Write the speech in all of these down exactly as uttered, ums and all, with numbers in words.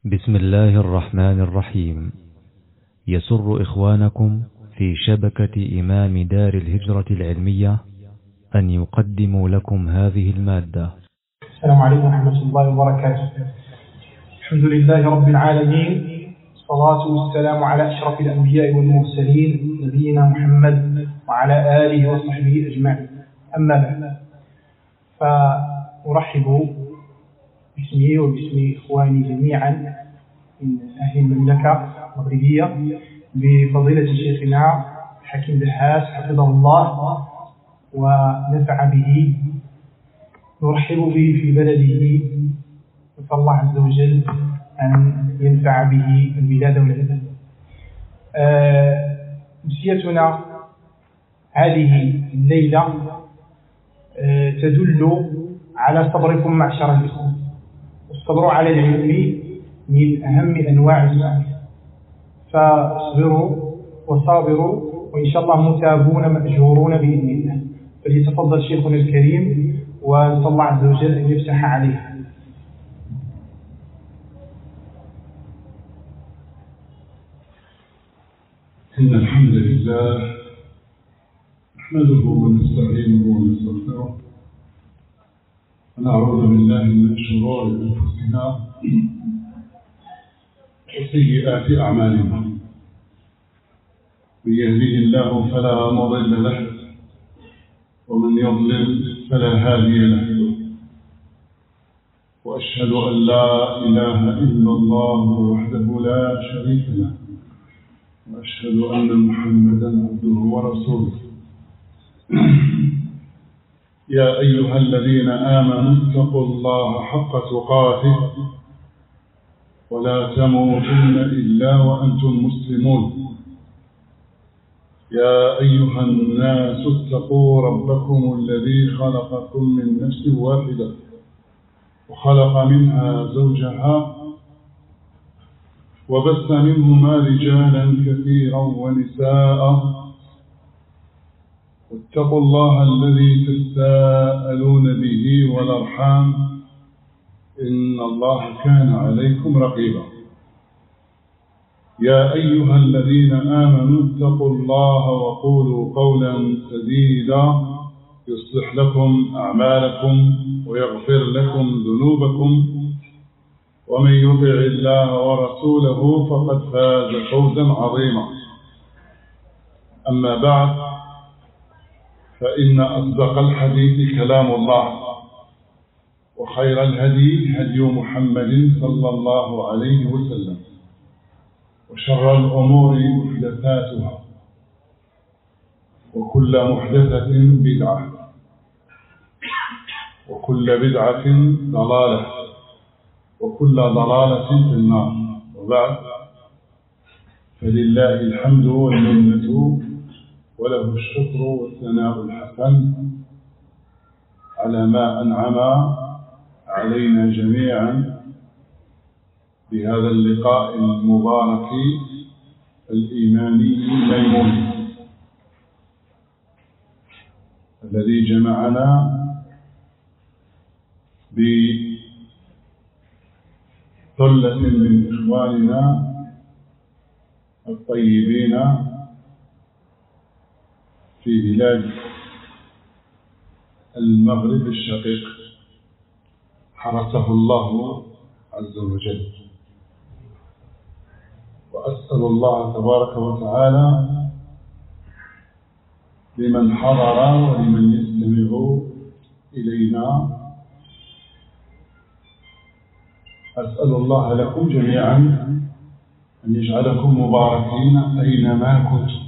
بسم الله الرحمن الرحيم. يسر إخوانكم في شبكة إمام دار الهجرة العلمية أن يقدموا لكم هذه المادة. السلام عليكم ورحمة الله وبركاته. الحمد لله رب العالمين، والصلاة والسلام على أشرف الأنبياء والمرسلين نبينا محمد وعلى آله وصحبه أجمعين. أما بعد، فأرحب باسمي وباسم إخواني جميعا من أهل المملكة المغربية بفضيلة شيخنا حكيم دحاس حفظه الله ونفع به. نرحب به في بلده، نسأل الله عز وجل أن ينفع به البلاد والعباد. أمسيتنا هذه الليلة تدل على صبركم معشر الإخوة. الصبر على العلم من أهم أنواع السعي، فاصبروا وصابروا وإن شاء الله متابون مأجورون بإذن الله. فليتفضل شيخنا الكريم ونسأل الله عز وجل أن يفتح عليه. إن الحمد لله نحمده ونستعينه ونستغفره ونعوذ بالله من شرور أنفسنا وسيئات أعمالنا. من يهده الله فلا مضل له ومن يضلل فلا هادي له، وأشهد أن لا إله إلا الله وحده لا شريك له، وأشهد أن محمدا عبده ورسوله. يا أيها الذين آمنوا اتقوا الله حق تقاته ولا تموتن إلا وأنتم مسلمون. يا أيها الناس اتقوا ربكم الذي خلقكم من نفس واحدة وخلق منها زوجها وبث منهما رجالا كثيرا ونساء، واتقوا الله الذي تساءلون به والأرحام إن الله كان عليكم رقيبا. يا أيها الذين آمنوا اتقوا الله وقولوا قولا سديدا يصلح لكم أعمالكم ويغفر لكم ذنوبكم، ومن يطع الله ورسوله فقد فاز فوزا عظيما. أما بعد، فإن أصدق الحديث كلام الله، وخير الهدي هدي محمد صلى الله عليه وسلم، وشر الأمور محدثاتها، وكل محدثة بدعة، وكل بدعة ضلالة، وكل ضلالة في النار. وبعد، فلله الحمد والمنة وله الشكر والثناء الحسن على ما أنعم علينا جميعا بهذا اللقاء المبارك الإيماني الميمون الذي جمعنا بثلة من إخواننا الطيبين في بلاد المغرب الشقيق، حرسه الله عز وجل. وأسأل الله تبارك وتعالى لمن حضر ولمن يستمع إلينا، أسأل الله لكم جميعا أن يجعلكم مباركين أينما كنتم،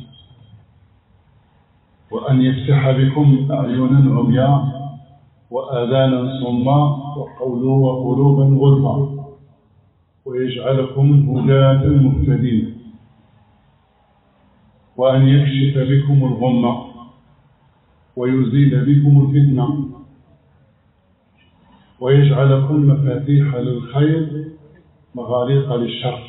وأن يفتح بكم أعينا عمياء وآذانا صماء وقلوبا غلفا، ويجعلكم هداة مهتدين، وأن يكشف بكم الغمة ويزيل بكم الفتنة، ويجعلكم مفاتيح للخير مغاليق للشر.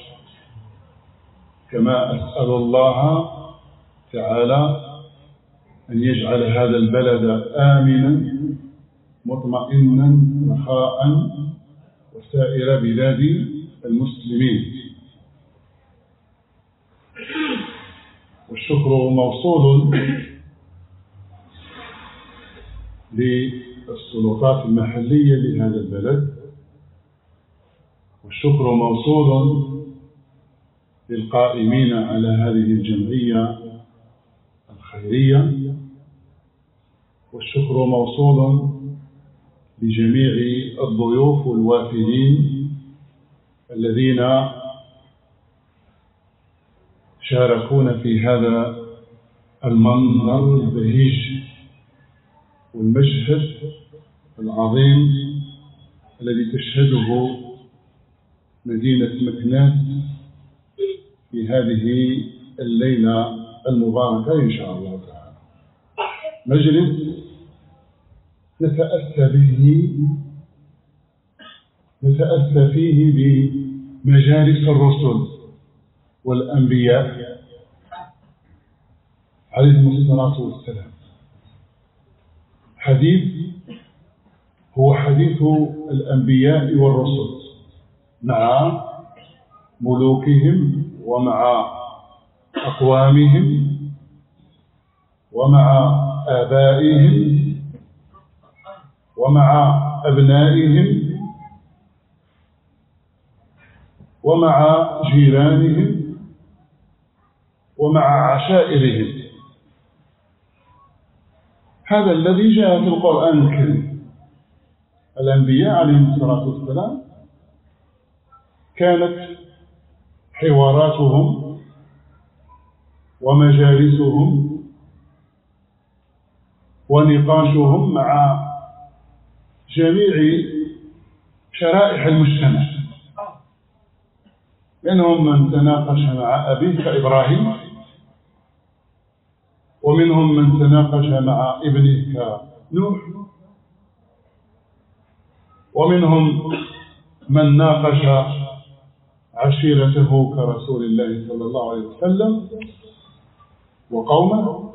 كما أسأل الله تعالى أن يجعل هذا البلد آمنا مطمئنا رخاء وسائر بلاد المسلمين. والشكر موصول للسلطات المحلية لهذا البلد، والشكر موصول للقائمين على هذه الجمعية الخيرية، والشكر موصول لجميع الضيوف والوافدين الذين شاركونا في هذا المنظر البهيج والمشهد العظيم الذي تشهده مدينة مكناس في هذه الليلة المباركة إن شاء الله تعالى. مجلس نتأسى به نتأسى فيه بمجالس الرسل والأنبياء عليهم الصلاة والسلام. حديث هو حديث الأنبياء والرسل مع ملوكهم ومع أقوامهم ومع آبائهم ومع أبنائهم ومع جيرانهم ومع عشائرهم. هذا الذي جاء في القرآن الكريم. الأنبياء عليهم الصلاة والسلام كانت حواراتهم ومجالسهم ونقاشهم مع جميع شرائح المجتمع. منهم من تناقش مع أبيه كإبراهيم، ومنهم من تناقش مع ابنه كنوح، ومنهم من ناقش عشيرته كرسول الله صلى الله عليه وسلم وقومه.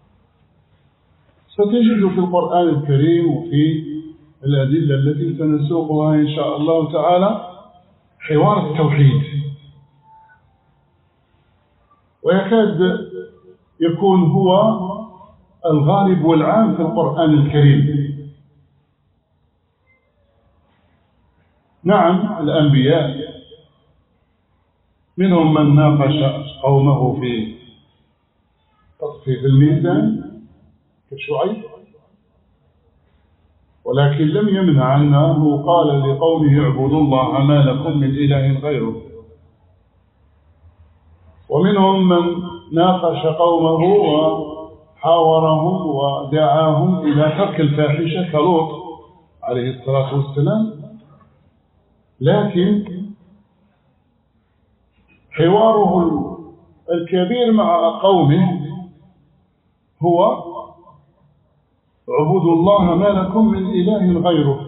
ستجد في القرآن الكريم وفي الأدلة التي سنسوقها إن شاء الله تعالى حوار التوحيد، ويكاد يكون هو الغالب والعام في القرآن الكريم. نعم، الأنبياء منهم من ناقش قومه في تطفيف الميزان كشعيب، ولكن لم يمنع أنه قال لقومه اعبدوا الله ما لكم من إله غيره. ومنهم من ناقش قومه وحاورهم ودعاهم إلى ترك الفاحشة كلوط عليه الصلاة والسلام. لكن حواره الكبير مع قومه هو اعبدوا الله ما لكم من إله غيره،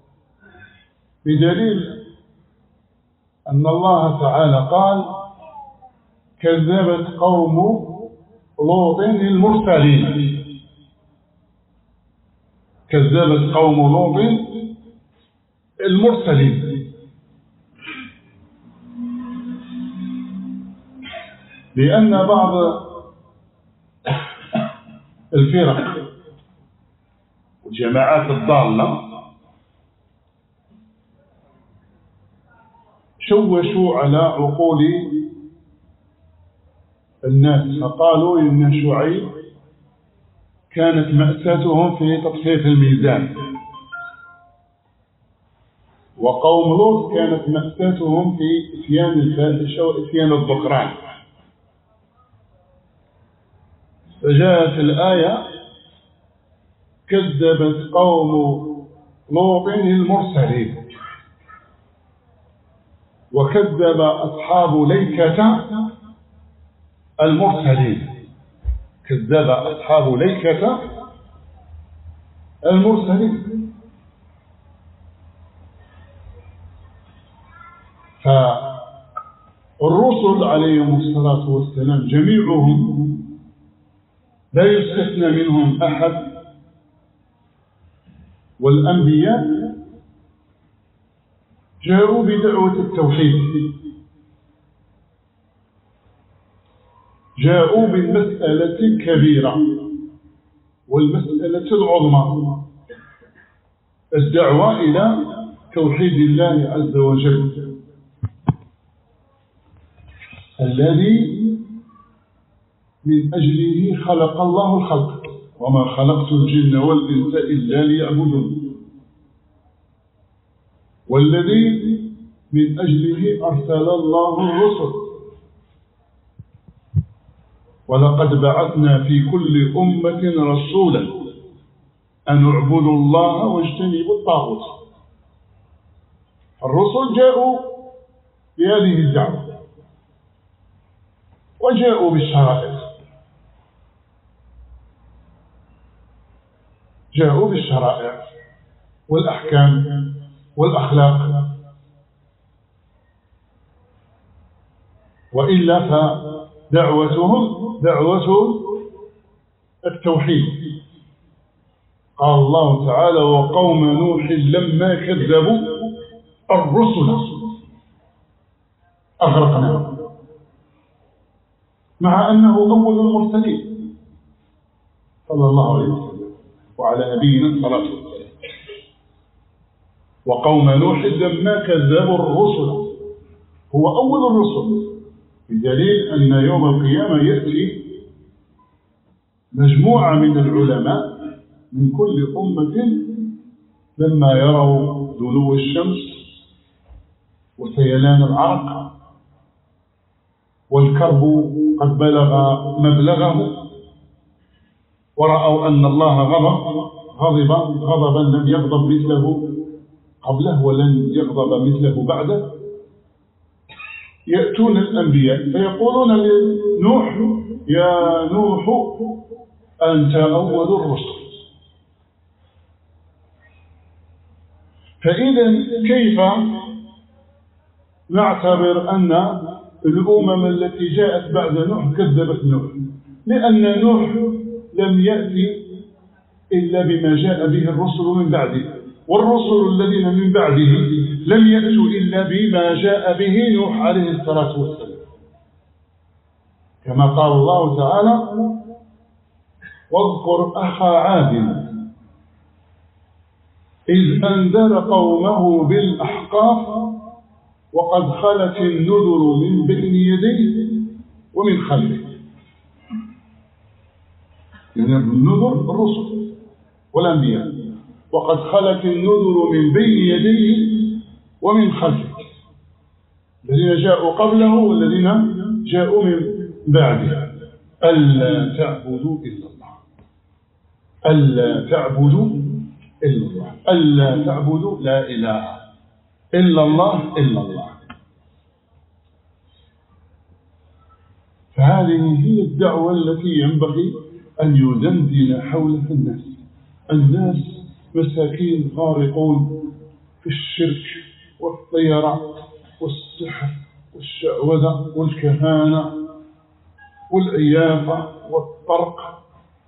بدليل أن الله تعالى قال كذبت قوم لوط المرسلين. كذبت قوم لوط المرسلين لأن بعض الفرق والجماعات الضالة شوشوا على عقول الناس، فقالوا إن شعيب كانت مأساتهم في تطفيف الميزان، وقوم لوط كانت مأساتهم في إتيان الفاحشة وإتيان الذكران. فجاءت الآية كذبت قوم لوط المرسلين، وكذب أصحاب ليكة المرسلين. كذب أصحاب ليكة المرسلين. فالرسل عليهم الصلاة والسلام جميعهم لا يستثنى منهم أحد، والأنبياء جاءوا بدعوة التوحيد، جاءوا بالمسألة الكبيرة والمسألة العظمى، الدعوة إلى توحيد الله عز وجل الذي من أجله خلق الله الخلق، وما خلقت الجن والإنس إلا ليعبدون، والذي من أجله أرسل الله الرسل، ولقد بعثنا في كل أمة رسولا أن اعبدوا الله واجتنبوا الطاغوت. الرسل جاءوا بهذه الدعوة وجاءوا بالشرائع، جاءوا بالشرائع والأحكام والأخلاق، وإلا فدعوتهم دعوة التوحيد. قال الله تعالى: وقوم نوح لما كذبوا الرسل أغرقناهم، مع أنه أول المرسلين صلى الله عليه وسلم وعلى نبينا الصلاة والسلام. وقوم نوح لما كذبوا الرسل، هو أول الرسل، بدليل أن يوم القيامة يأتي مجموعة من العلماء من كل أمة لما يروا دنو الشمس وسيلان العرق والكرب قد بلغ مبلغه، ورأوا أن الله غضب غضب غضبا لم يغضب مثله قبله ولن يغضب مثله بعده، يأتون الأنبياء فيقولون لنوح: يا نوح أنت أول الرسل. فإذا كيف نعتبر أن الأمم التي جاءت بعد نوح كذبت نوح؟ لأن نوح لم يأتي إلا بما جاء به الرسل من بعده، والرسل الذين من بعده لم يأتوا إلا بما جاء به نوح عليه الصلاة والسلام، كما قال الله تعالى: واذكر أخا عاد إذ أنذر قومه بالأحقاف وقد خلت النذر من بين يديه ومن خلفه. يعني النذر الرسل والأنبياء، وقد خلت النذر من بين يديه ومن خلفه، الذين جاءوا قبله والذين جاءوا من بعده: ألا تعبدوا إلا الله، ألا تعبدوا إلا الله، ألا تعبدوا لا إله إلا الله إلا الله. فهذه هي الدعوة التي ينبغي أن يدندن حولها الناس. الناس مساكين غارقون في الشرك والطيرة والسحر والشعوذة والكهانة والعيافة والطرق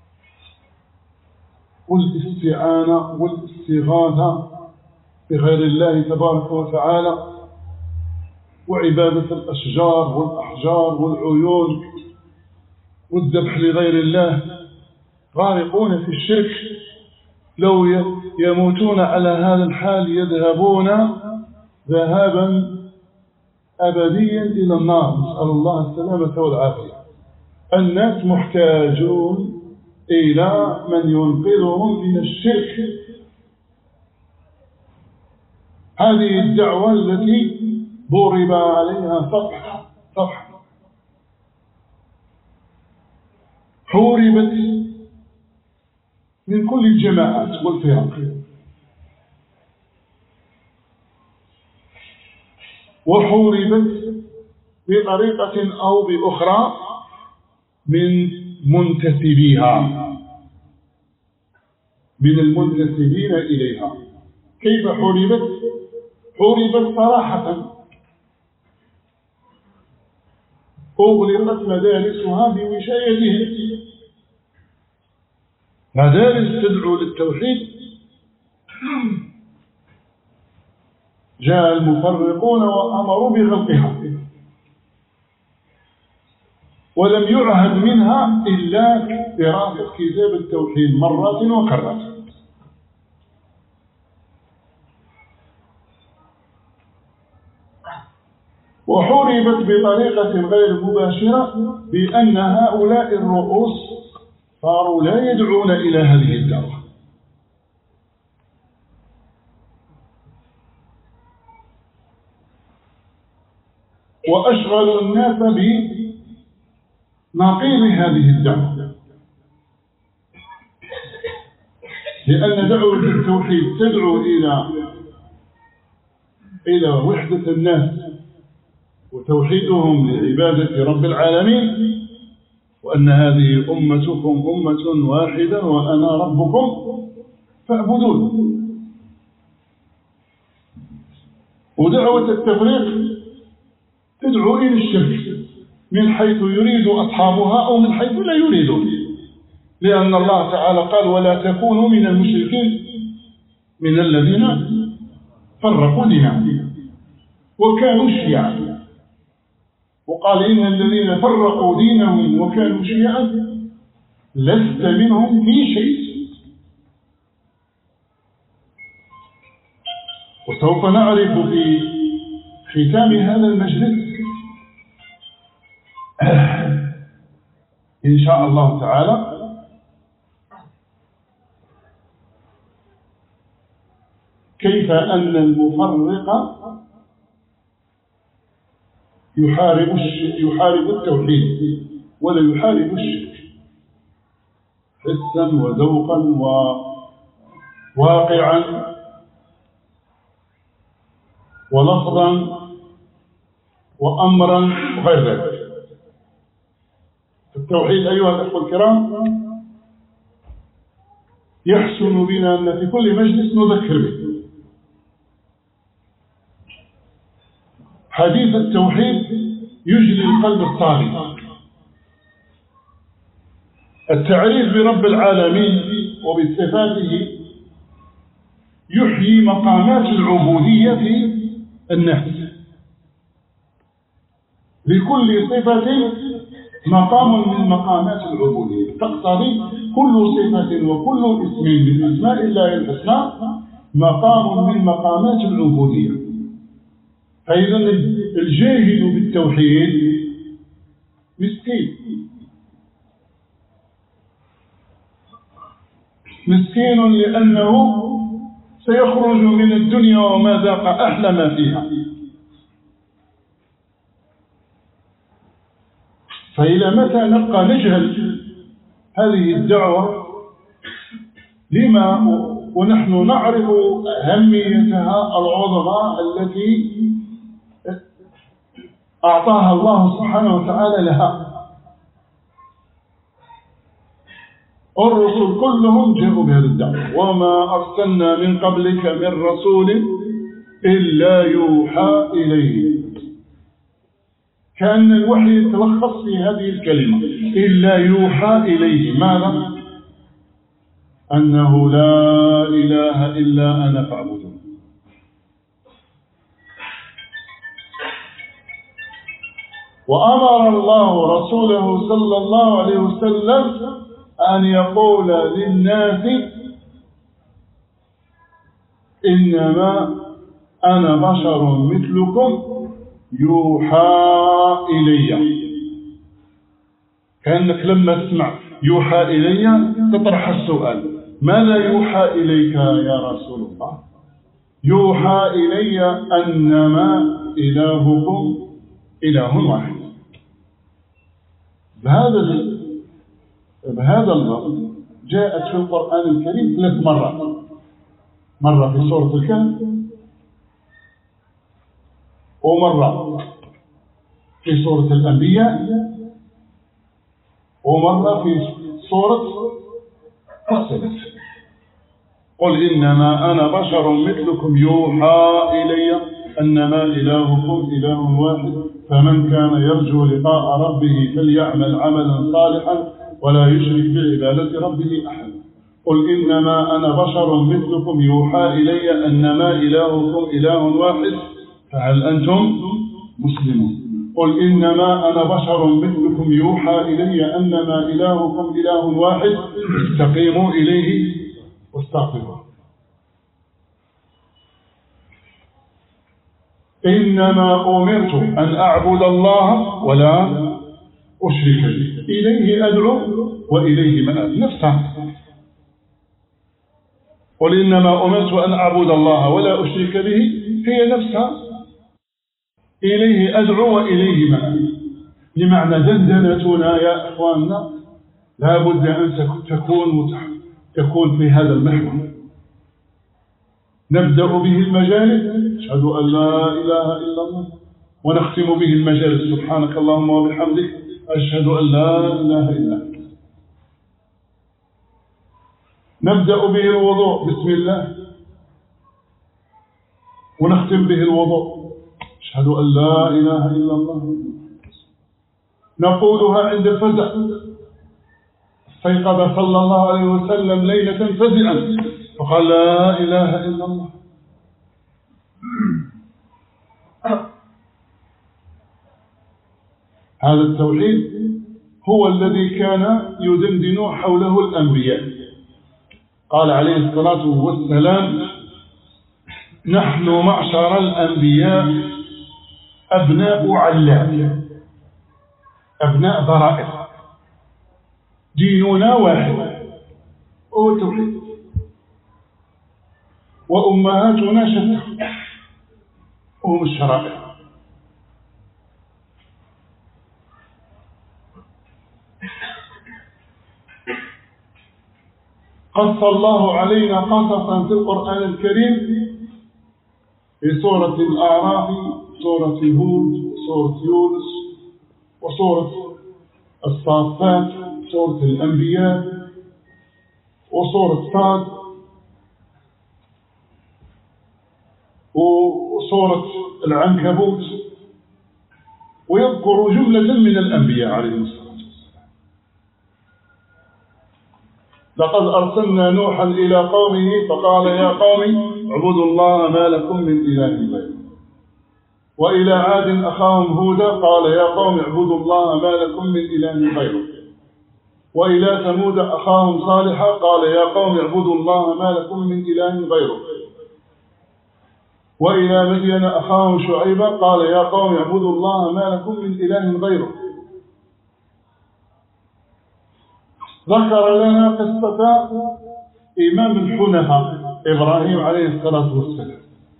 والاستعانة والاستغاثة بغير الله تبارك وتعالى وعبادة الأشجار والأحجار والعيون والذبح لغير الله، غارقون في الشرك. لو يموتون على هذا الحال يذهبون ذهابا أبديا إلى النار، نسأل الله السلامة والعافية. الناس محتاجون إلى من ينقذهم من الشرك. هذه الدعوة التي ضرب عليها صفحة صفحة حوربت من كل الجماعات والفرق، وحوربت بطريقة أو بأخرى من منتسبيها، من المنتسبين إليها. كيف حوربت؟ حوربت صراحة، أغلقت مدارسها بوشايتهم، مدارس تدعو للتوحيد جاء المفرقون وأمروا بغلقها، ولم يعهد منها إلا دراسة كتاب التوحيد مرات وكرات. وحوربت بطريقة غير مباشرة بأن هؤلاء الرؤوس صاروا لا يدعون إلى هذه الدعوة، وأشغلوا الناس بنقيض هذه الدعوة، لأن دعوة التوحيد تدعو إلى إلى وحدة الناس وتوحيدهم لعبادة رب العالمين، وأن هذه أمتكم أمة واحدة وأنا ربكم فاعبدون. ودعوة التفريق تدعو إلى الشرك من حيث يريد أصحابها أو من حيث لا يريدون، لأن الله تعالى قال: ولا تكونوا من المشركين من الذين فرقوا دينهم وكانوا شيعا. وقال: إن الذين فرقوا دينهم وكانوا شيعا لست منهم في شيء. وسوف نعرف في ختام هذا المجلس إن شاء الله تعالى كيف أن المفرق يحارب يحارب التوحيد ولا يحارب الشرك حسا وذوقا وواقعا ولفظا وأمرا وغير ذلك. التوحيد أيها الأخوة الكرام يحسن بنا أن في كل مجلس نذكر به. حديث التوحيد يجلي القلب الطاغي. التعريف برب العالمين وبصفاته يحيي مقامات العبودية في الناس. لكل صفة مقام من مقامات العبودية، تقتضي كل صفة وكل اسم من أسماء الله الحسنى مقام من مقامات العبودية. فإذا الجاهل بالتوحيد مسكين مسكين لأنه سيخرج من الدنيا وما ذاق أحلى ما فيها. فإلى متى نبقى نجهل هذه الدعوة لما ونحن نعرف أهميتها العظمى التي أعطاها الله سبحانه وتعالى لها. الرسل كلهم جاءوا بهذه الدعوة: وما أرسلنا من قبلك من رسول إلا يوحى إليه. كأن الوحي يتلخص في هذه الكلمة إلا يوحى إليه. ماذا؟ أنه لا إله إلا أنا فاعبدون. وأمر الله رسوله صلى الله عليه وسلم أن يقول للناس: إنما أنا بشر مثلكم يوحى إلي. كأنك لما تسمع يوحى إلي تطرح السؤال: ماذا يوحى إليك يا رسول الله؟ يوحى إلي أنما إلهكم إله واحد. بهذا بهذا اللفظ جاءت في القرآن الكريم ثلاث مرات. مرة في سورة الكهف، ومرة في سورة الأنبياء، ومرة في سورة فصلت: قل إنما أنا بشر مثلكم يوحى إلي أنما إلهكم إله واحد فمن كان يرجو لقاء ربه فليعمل عملا صالحا ولا يشرك بعبادة ربه أحدا. قل إنما أنا بشر مثلكم يوحى إلي أنما إلهكم إله واحد فهل أنتم مسلمون. قل إنما أنا بشر مثلكم يوحى إلي أنما إلهكم إله واحد استقيموا إليه واستغفروه. إنما أمرت أن أعبد الله ولا أشرك به إليه أدعو وإليه مآب. نفسها. قل إنما أمرت أن أعبد الله ولا أشرك به هي نفسها إليه أدعو وإليه مآب. لمعنى دندنتنا يا أخواننا لا بد أن تكون تكون في هذا المحور. نبدأ به المجالس أشهد أن لا إله إلا الله ونختم به المجالس سبحانك اللهم وبحمدك أشهد أن لا إله إلا أنت. نبدأ به الوضوء بسم الله ونختم به الوضوء أشهد أن لا إله إلا الله. نقولها عند الفزع استيقظ صلى الله عليه وسلم ليلة فزعا فقال لا إله إلا الله. هذا التوحيد هو الذي كان يدندن حوله الأنبياء. قال عليه الصلاة والسلام نحن معشر الأنبياء أبناء علات أبناء ضرائر ديننا واحد هو التوحيد وأمهاتنا شتى هم الشرائع. قص الله علينا قصصا في القرآن الكريم في سورة الأعراف سورة هود سورة يونس وسورة الصافات سورة الأنبياء وسورة صاد وسورة العنكبوت ويذكر جملة من الأنبياء عليهم الصلاة والسلام. لقد أرسلنا نوحا إلى قومه فقال يا قوم اعبدوا الله ما لكم من إله غيره. وإلى عاد أخاهم هودا قال يا قوم اعبدوا الله ما لكم من إله غيره. وإلى ثمود أخاهم صالحا قال يا قوم اعبدوا الله ما لكم من إله غيره. وإلى مدين أخاهم شعيبا قال يا قوم اعبدوا الله ما لكم من إله غيره. ذكر لنا قصة إمام الحنفاء إبراهيم عليه الصلاة والسلام.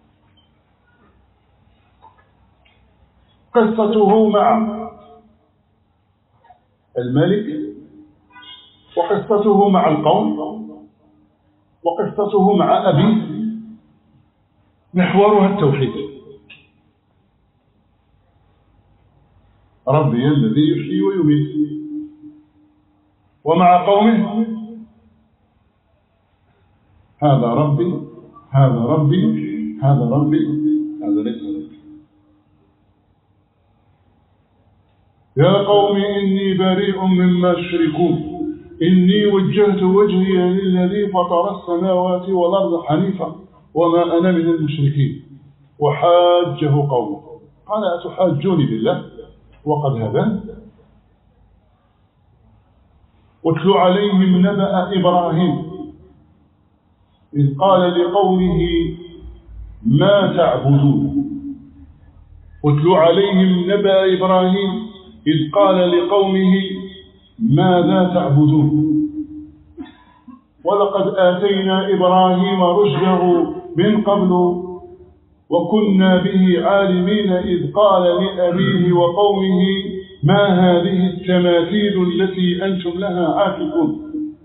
قصته مع الملك وقصته مع القوم وقصته مع أبيه محورها التوحيد. ربي الذي يحيي ويميت. ومع قومه هذا ربي هذا ربي هذا ربي هذا ليس ربي. يا قوم إني بريء مما تشركون إني وجهت وجهي للذي فطر السماوات والأرض حنيفا وما أنا من المشركين. وحاجه قومه قال أتحاجوني بالله وقد هداني. واتل عليهم نبأ إبراهيم إذ قال لقومه ما تعبدون. واتل عليهم نبأ إبراهيم إذ قال لقومه ماذا تعبدون. ولقد آتينا إبراهيم رشده من قبل وكنا به عالمين إذ قال لأبيه وقومه ما هذه التماثيل التي أنتم لها عاكفون.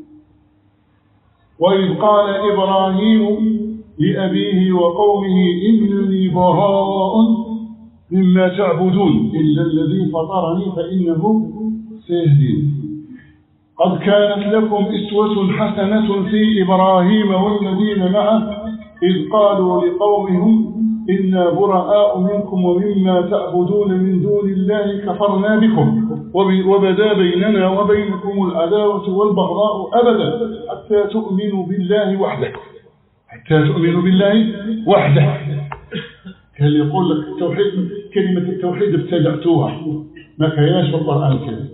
وإذ قال إبراهيم لأبيه وقومه إنني براء مما تعبدون إلا الذي فطرني فإنه سيهدين. قد كانت لكم أسوة حسنة في إبراهيم والذين معه إذ قالوا لقومهم إنا براء منكم ومما تعبدون من دون الله كفرنا بكم وبدا بيننا وبينكم العداوة والبغضاء أبدا حتى تؤمنوا بالله وحده حتى تؤمنوا بالله وحده. كان يقول لك التوحيد، كلمة التوحيد ابتدعتوها، ما كياش في القرآن الكريم.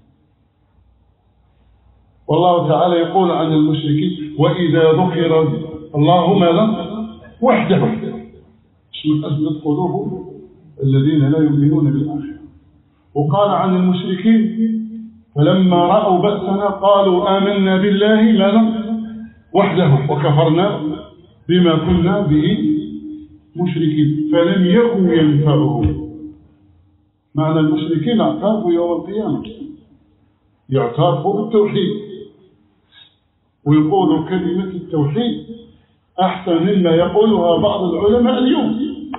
والله تعالى يقول عن المشركين وإذا ذكر الله ماذا وحده من أزلت قلوبهم الذين لا يؤمنون بالآخرة. وقال عن المشركين فلما رأوا بأسنا قالوا آمنا بالله ماذا وحده وكفرنا بما كنا به مشركين فلم يكن ينفعهم. معنى المشركين اعترفوا يوم القيامة، يعترفوا بالتوحيد ويقولوا كلمة التوحيد أحسن مما يقولها بعض العلماء اليوم،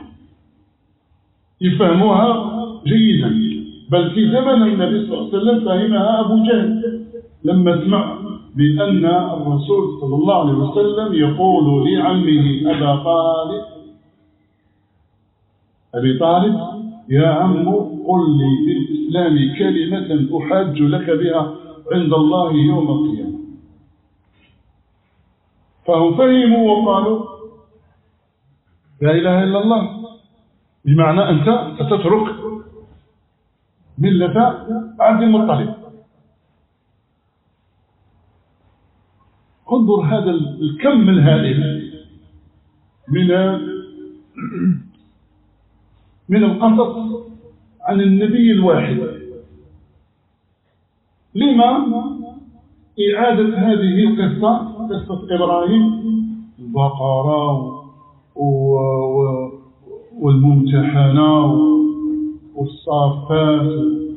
يفهموها جيدا. بل في زمن النبي صلى الله عليه وسلم فهمها أبو جهل لما سمع بأن الرسول صلى الله عليه وسلم يقول لعمه أبا طالب أبي طالب يا عم قل لي في الإسلام كلمة أحاج لك بها عند الله يوم القيامة. فهم فهموا وقالوا لا إله إلا الله، بمعنى أنت ستترك ملة عبد المطلب. انظر هذا الكم الهائل من من القصص عن النبي الواحد. لما إعادة هذه القصة، قصة إبراهيم، البقرة والممتحنة والصافات،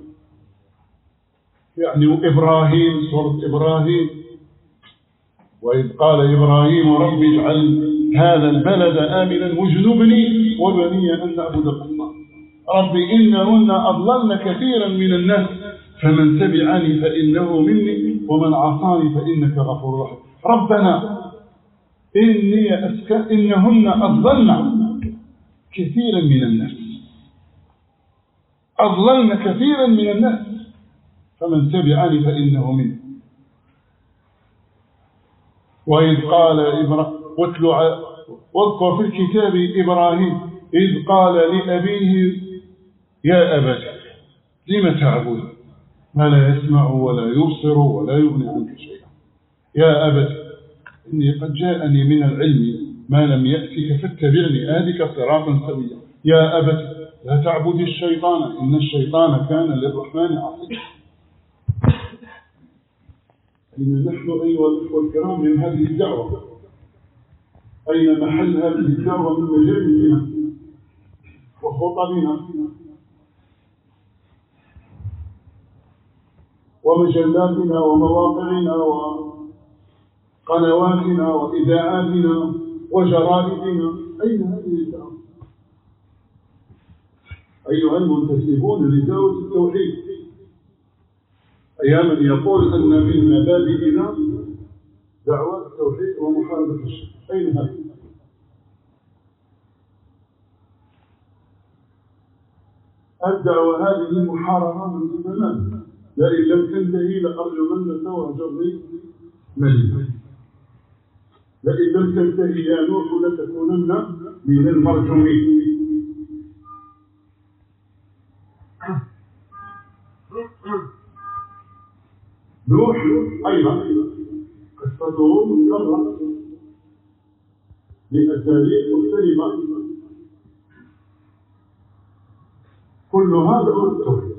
يعني وإبراهيم، سورة إبراهيم، وإذ قال إبراهيم رب اجعل هذا البلد آمنا واجنبني وبني أن نعبد الأصنام رب إنهن أضللن كثيرا من الناس فمن تبعني فإنه مني ومن عصاني فإنك غفور رحيم. ربنا إني أسك إنهن أضللن كثيرا من الناس أضللن كثيرا من الناس فمن تبعني فإنه مني. وإذ قال إبراهيم واذكر في الكتاب إبراهيم إذ قال لأبيه يا أبت لم تعبد ما لا يسمع ولا يبصر ولا يغني عنك شيئا يا أبت إني قد جاءني من العلم ما لم يأتك فاتبعني آدك صراطا سويا يا أبت لا تعبد الشيطان إن الشيطان كان للرحمن عصيا. إن نحن أيها الأخوة الكرام من هذه الدعوة أين محل هذه الدعوة من مجالسنا وخطبنا ومجلاتنا ومواقعنا وقنواتنا وإذاعاتنا وجرائدنا؟ أين هذه الدعوة أيها المنتسبون لدعوة التوحيد؟ أيام يقول أن من مبادئنا دعوة التوحيد ومحاربة الشرك، أين هذا؟ الدعوة هذه محاربة من زمان، لئن لم تنتهي لأرجمنك وهجرني مليا، لئن لم تنتهي يا نوح لتكونن من المرجومين. نوح أيضا قصته مكررة بأساليب مختلفة كل هذا هو التوحيد.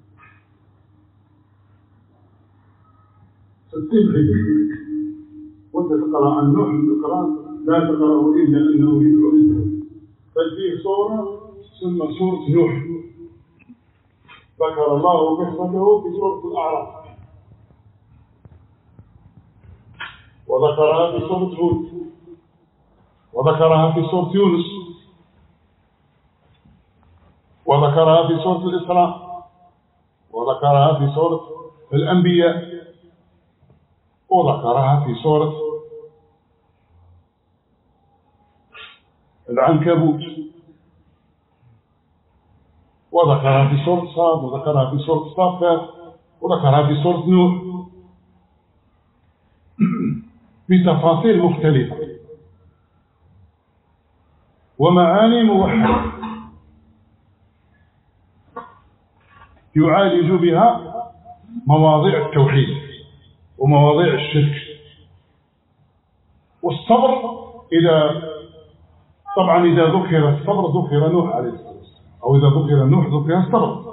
ستبحث وانت تقرأ عن نوح تقرأ لا تقرأه إلا أنه يدعو للتوحيد. بل فيه صورة تسمى سورة نوح ذكر الله قصته في سورة الأعراف وذكرها في سورة هود وذكرها في سورة يونس وذكرها في سورة الإسراء وذكرها في سورة الأنبياء وذكرها في سورة العنكبوت وذكرها في سورة صاد، وذكرها في سورة صافات، وذكرها في سورة نوح بتفاصيل مختلفة ومعاني موحدة يعالج بها مواضيع التوحيد ومواضيع الشرك والصبر. إذا طبعا إذا ذكر الصبر ذكر نوح عليه الصلاة والسلام، أو إذا ذكر نوح ذكر الصبر.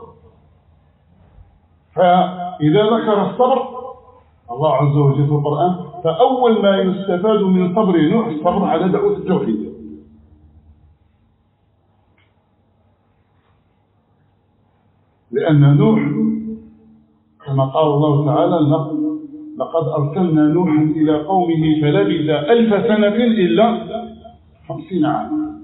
فإذا ذكر الصبر الله عز وجل في القرآن، فأول ما يستفاد من صبر نوح الصبر على دعوة التوحيد. لأن نوح كما قال الله تعالى لقد أرسلنا نوحا إلى قومه فلبث ألف سنة إلا خمسين عاما.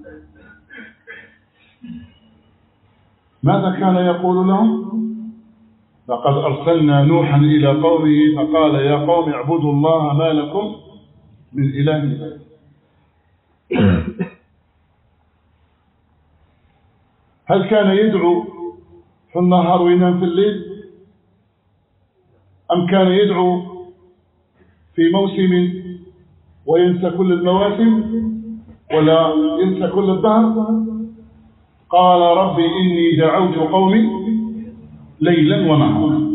ماذا كان يقول لهم؟ لقد أرسلنا نوحا إلى قومه فقال يا قوم اعبدوا الله ما لكم من إله غيره. هل كان يدعو في النهار وينام في الليل؟ أم كان يدعو في موسم وينسى كل المواسم ولا ينسى كل الدهر؟ قال ربي إني دعوت قومي ليلا ونهارا.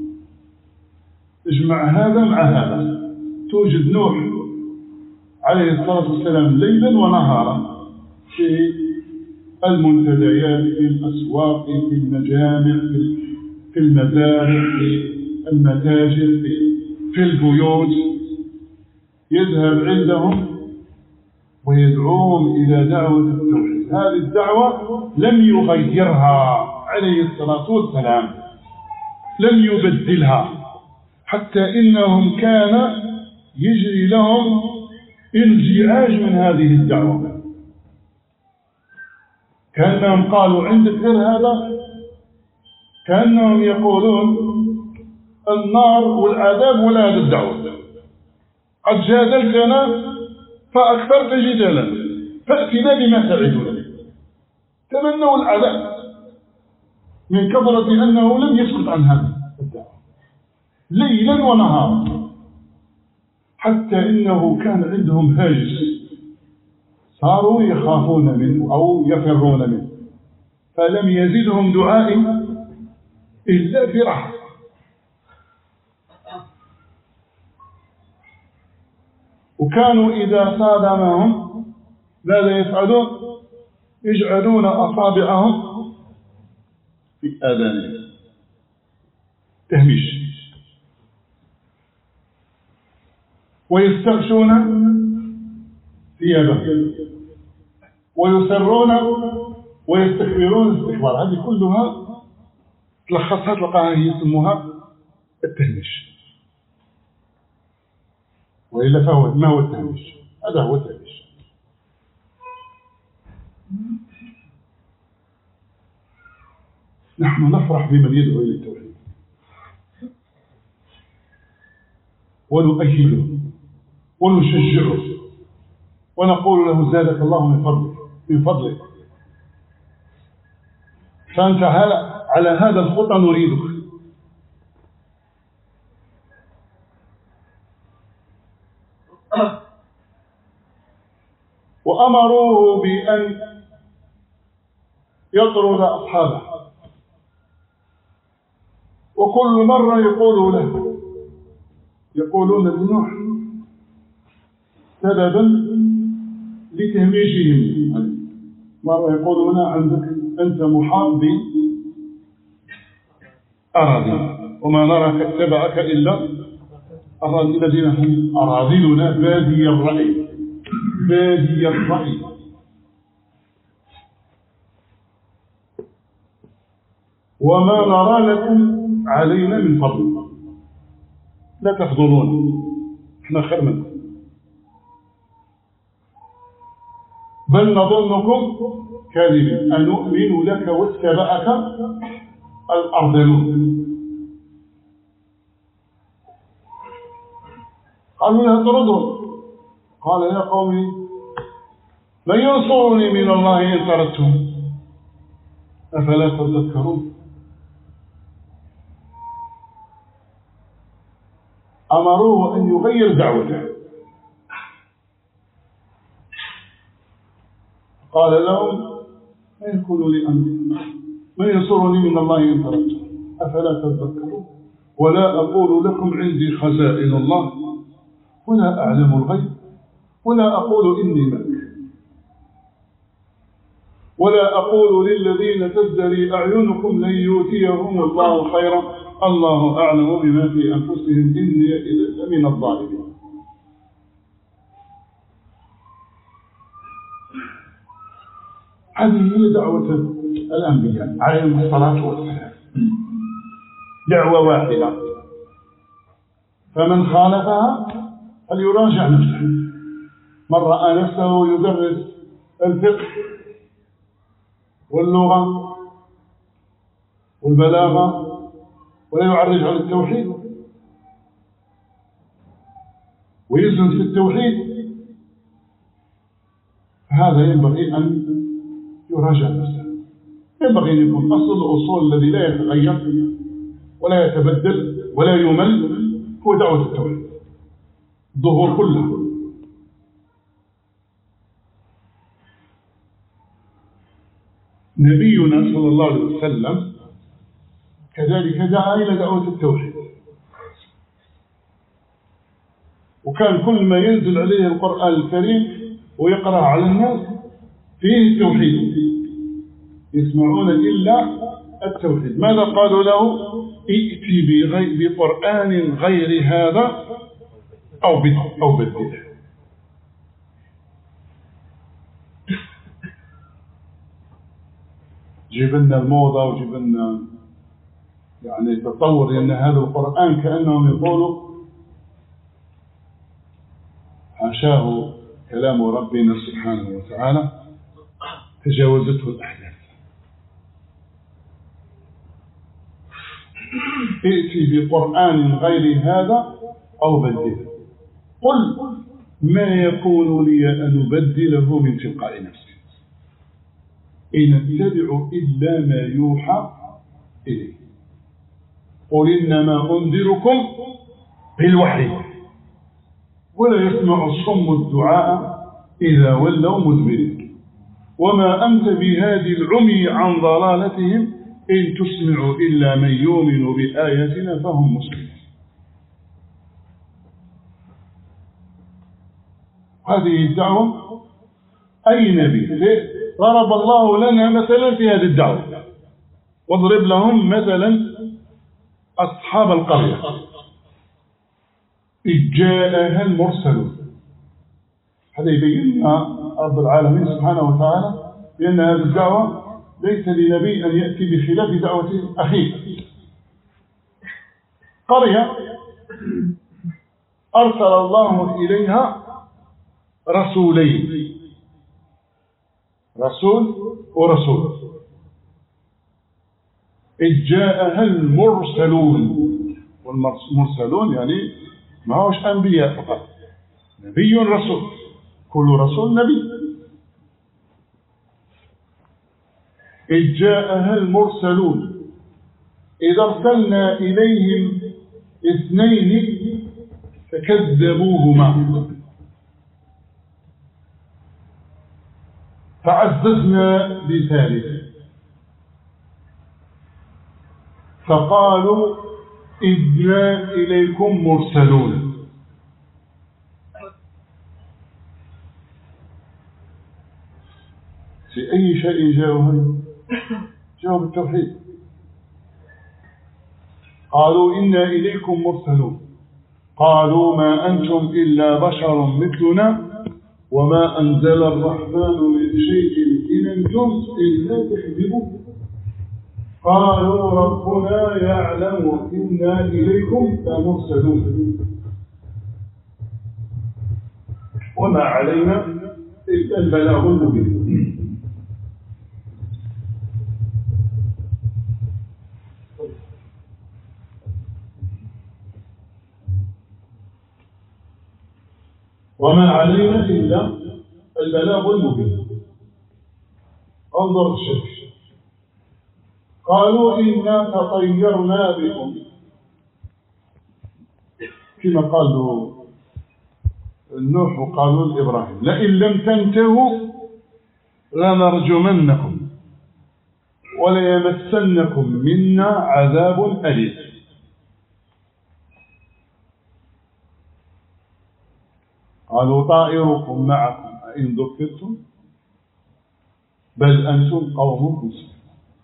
اجمع هذا مع هذا، توجد نوح عليه الصلاة والسلام ليلا ونهارا في المنتديات، في الأسواق، في المجامع، في المزارع، في المتاجر، في البيوت، يذهب عندهم ويدعوهم إلى دعوة التوحيد. هذه الدعوة لم يغيرها عليه الصلاة والسلام، لم يبدلها، حتى إنهم كان يجري لهم انزعاج من هذه الدعوة. كأنهم قالوا عندك غير هذا، كأنهم يقولون النار والعذاب ولا هذه الدعوة. قد جادلتنا فأكثرت جدالا فأتنا بما تعدنا. تمنوا العذاب من كثرة أنه لم يسكت عن هذا الدعوة ليلا ونهارا، حتى إنه كان عندهم هاجس صاروا يخافون منه أو يفرون منه، فلم يزدهم دعائي إلا فرحا. وكانوا إذا صادمهم ماذا يفعلون؟ يجعلون أصابعهم في آذانهم تهميش، ويستغشون ثيابهم ويسرون ويستكبرون استكبار. هذه كلها تلخصها تلقاها هي يسموها التهميش. وإلا فهو ما هو التهميش؟ هذا هو التهميش. نحن نفرح بمن يدعو إلى التوحيد ونؤيده ونشجعه ونقول له زادك الله من فضلك من فضلك، فأنت على هذا الخطى نريدك. وأمروه بأن يطرد أصحابه، وكل مرة يقولوا له يقولون لنوح سببا لتهميشهم. مرة يقولون عندك أنت محاط بأراضي وما نراك اتبعك إلا أراضي الذين هم أراضينا بادي الرأي بادي الرأي. وما نرى لكم علينا من فضل، لا تفضلون، احنا خير منكم، بل نظنكم كاذبين أنؤمن لك واتبعك الأرذلون. قالوا لا تردون. قال يا قومي من ينصرني من الله إن طردتم؟ أفلا تذكرون؟ أمروه أن يغير دعوته، قال لهم ما يكون لي أن من ينصرني من الله إن تركت، أفلا تذكرون؟ ولا أقول لكم عندي خزائن الله ولا أعلم الغيب ولا أقول إني ملك ولا أقول للذين تزدري أعينكم لن يؤتيهم الله خيرا الله أعلم بما في أنفسهم إني إذا من الظالمين. هذه هي دعوة الأنبياء عليهم الصلاة والسلام، دعوة واحدة، فمن خالفها فليراجع نفسه. من رأى نفسه يدرس الفقه واللغة والبلاغة ولا يعرج على التوحيد ويزن في التوحيد، هذا ينبغي أن يراجع نفسه. ينبغي أن يكون أصل الأصول الذي لا يتغير ولا يتبدل ولا يمل هو دعوة التوحيد الظهور كله. نبينا صلى الله عليه وسلم كذلك دعا إلى دعوة التوحيد، وكان كل ما ينزل عليه القرآن الكريم ويقرأ على الناس فيه التوحيد، يسمعون إلا التوحيد. ماذا قالوا له؟ ائتي بقرآن غير هذا أو أو بدله. جيب لنا الموضة وجيب لنا يعني تطور، لأن هذا القرآن كأنهم يقولوا حاشاه كلام ربنا سبحانه وتعالى تجاوزته الأحداث. ائتي بقرآن غير هذا أو بدله. قل ما يكون لي أن أبدله من تلقاء نفسي إن اتبع إلا ما يوحى إليه قل إنما أنذركم بالوحي ولا يسمع الصم الدعاء إذا ولوا مدبرين وما أنت بهادي العمي عن ضلالتهم إن تسمع إلا من يؤمن بآياتنا فهم مسلمون. هذه الدعوة أي نبي ضرب الله لنا مثلا في هذه الدعوة، واضرب لهم مثلا أصحاب القرية إذ جاءها المرسلون. هذا يبين رب العالمين سبحانه وتعالى بأن هذه الدعوة ليس لنبي أن يأتي بخلاف دعوة أخيه. قرية أرسل الله إليها رسولين، رسول ورسول. إذ جاءها المرسلون، والمرسلون يعني ما هوش أنبياء فقط، نبي رسول، كل رسول نبي. إذ جاءها المرسلون إذ أرسلنا إليهم اثنين فكذبوهما فعززنا بثالث فقالوا إنا إليكم مرسلون. في أي شيء جاءوا؟ جاءوا بالتوحيد. قالوا إنا إليكم مرسلون قالوا ما أنتم إلا بشر مثلنا وما أنزل الرحمن من شيء إن أنتم إلا تكذبون. قالوا ربنا يعلم إنا إليكم لمرسلون وما علينا إلا البلاغ المبين. وما علينا إلا البلاغ المبين. انظر الشرك، قالوا إنا تطيرنا بكم، كما قالوا نوح وقالوا لإبراهيم لئن لم تنتهوا لنرجمنكم وليمسنكم منا عذاب أليم. قالوا طائركم معكم أئن ذكرتم بل أنتم قوم مسلمون.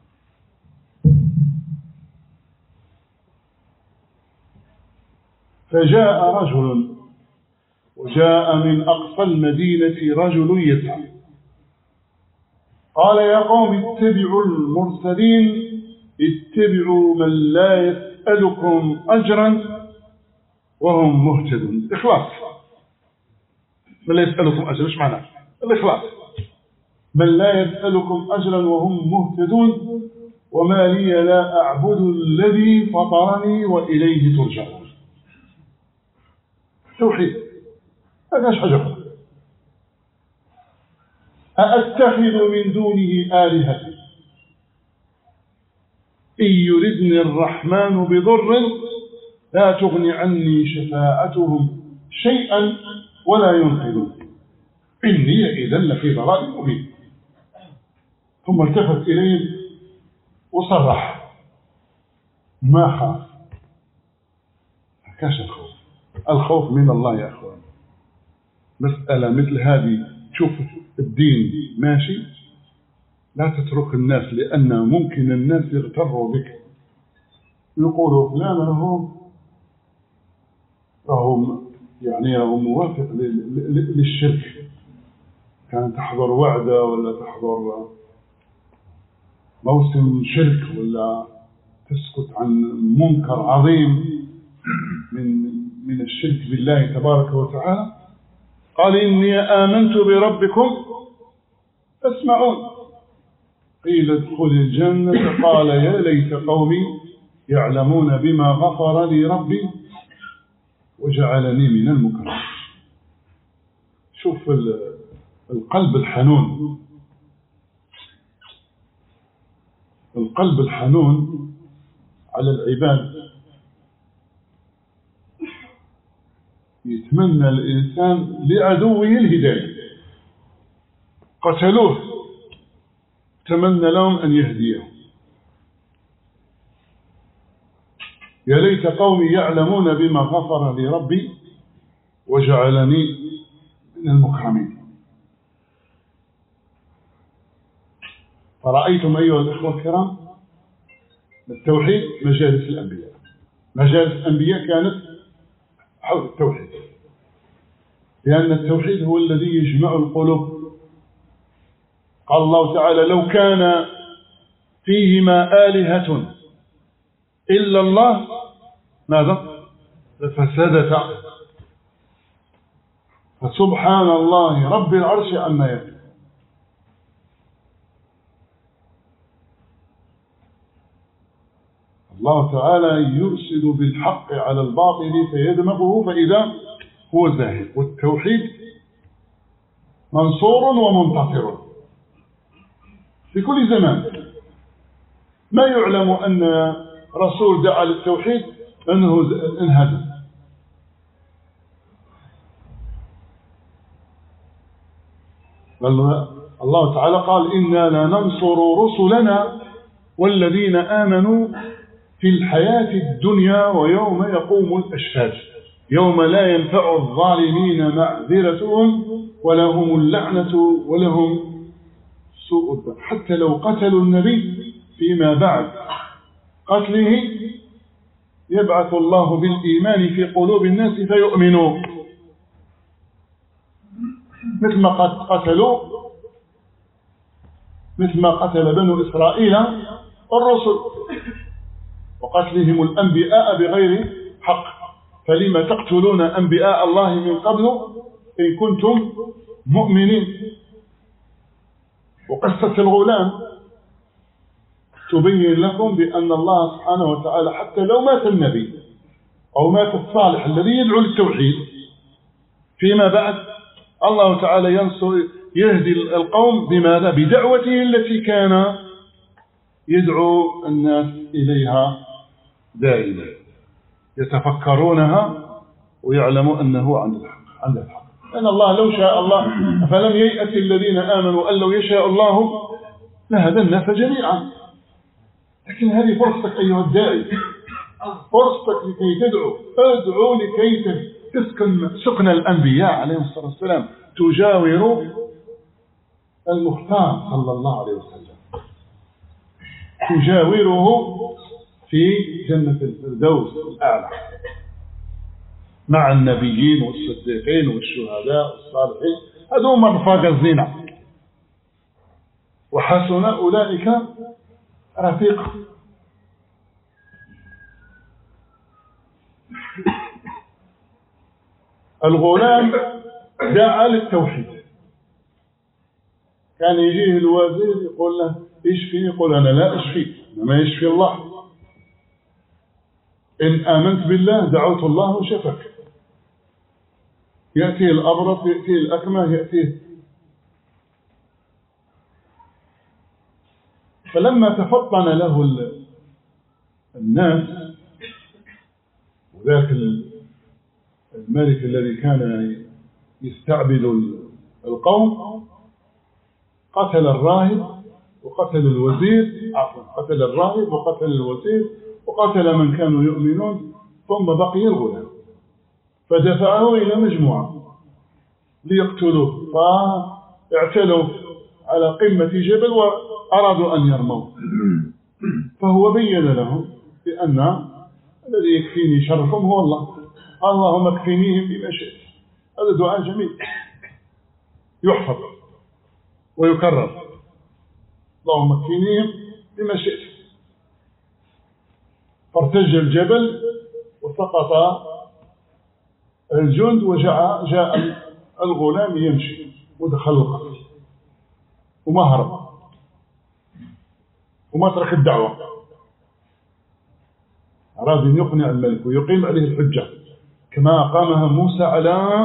فجاء رجل وجاء من أقصى المدينة رجل يسعى قال يا قوم اتبعوا المرسلين اتبعوا من لا يسألكم أجرا وهم مهتدون. إخلاص، من لا يسألكم أجرا، إيش معناه الإخلاص؟ من لا يسألكم أجرا وهم مهتدون وما لي لا أعبد الذي فطرني وإليه ترجعون. توحيد، هذا ايش حاجة. أأتخذ من دونه آلهة إن يردني الرحمن بضر لا تغني عني شفاعتهم شيئا ولا ينقذون إني إذا لفي ضلال مبين. ثم التفت إليهم وصرح ما خاف. كاش الخوف، الخوف من الله يا أخوان. مسألة مثل هذه تشوف الدين ماشي لا تترك الناس، لأن ممكن الناس يغتروا بك يقولوا فلان رهم رهم يعني رهم موافق للشرك، كان تحضر وعدة ولا تحضر موسم شرك ولا تسكت عن منكر عظيم من من الشرك بالله تبارك وتعالى. قال إني آمنت بربكم فاسمعون. قيل ادخل الجنة قال يا ليت قومي يعلمون بما غفر لي ربي وجعلني من المكرمين. شوف القلب الحنون، القلب الحنون على العباد. يتمنى الإنسان لعدوه الهداية، قتلوه تمنى لهم أن يهديهم. يا ليت قومي يعلمون بما غفر لي ربي وجعلني من المكرمين. فرأيتم أيها الإخوة الكرام التوحيد مجالس الأنبياء، مجالس الأنبياء كانت حول التوحيد، لأن التوحيد هو الذي يجمع القلوب. قال الله تعالى لو كان فيهما آلهة إلا الله ماذا لفسدتا فسبحان الله رب العرش عما يصفون. الله تعالى يرسل بالحق على الباطل فيدمغه فإذا هو زاهق. والتوحيد منصور ومنتصر في كل زمان. ما يعلم أن رسول دعا للتوحيد أنه انهزم. الله تعالى قال إنا لننصر رسلنا والذين آمنوا في الحياة الدنيا ويوم يقوم الأشهاد يوم لا ينفع الظالمين معذرتهم ولهم اللعنة ولهم سوء الدار. حتى لو قتلوا النبي فيما بعد قتله يبعث الله بالإيمان في قلوب الناس فيؤمنوا، مثل ما قتلوا مثل ما قتل بنو إسرائيل الرسل وقتلهم الأنبياء بغير حق. فلما تقتلون أنبياء الله من قبل إن كنتم مؤمنين. وقصة الغلام تبين لكم بأن الله سبحانه وتعالى حتى لو مات النبي أو مات الصالح الذي يدعو للتوحيد فيما بعد الله تعالى ينصر يهدي القوم بماذا؟ بدعوته التي كان يدعو الناس إليها دائما، يتفكرونها ويعلموا أنه عند الحق عند الحق لأن الله لو شاء الله فلم ييأس الذين آمنوا أن لو يشاء الله لهدى الناس جميعا. لكن هذه فرصتك أيها الداعي، فرصتك لكي تدعو، ادعو لكي تسكن سكن الأنبياء عليهم الصلاة والسلام، تجاور المختار صلى الله عليه وسلم، تجاوره في جنة الفردوس الأعلى مع النبيين والصديقين والشهداء والصالحين، هذو من رفاق الزنا، وحسن أولئك رفيق. الغلام دعا للتوحيد، كان يجيه الوزير يقول له اشفي، يقول أنا لا أشفي، ما يشفي الله، إن آمنت بالله دعوت الله وشفك. يأتي الأبرص، يأتي الأكمه، يأتي. فلما تفطن له الناس، وذاك الملك الذي كان يستعبد القوم قتل الراهب وقتل الوزير، عفوا قتل الراهب وقتل الوزير وقتل من كانوا يؤمنون، ثم بقي الغلام، فدفعه إلى مجموعة ليقتلوه، فاعتلوا على قمة جبل وأرادوا أن يرموه، فهو بين لهم بأن الذي يكفيني شرفهم هو الله، اللهم اكفينيهم بما شئت. هذا دعاء جميل يحفظ ويكرر، اللهم اكفينيهم بما شئت. فارتج الجبل وسقط الجند، وجاء جاء الغلام يمشي ودخل القصر وما هرب وما ترك الدعوة، أراد أن يقنع الملك ويقيم عليه الحجة كما قامها موسى على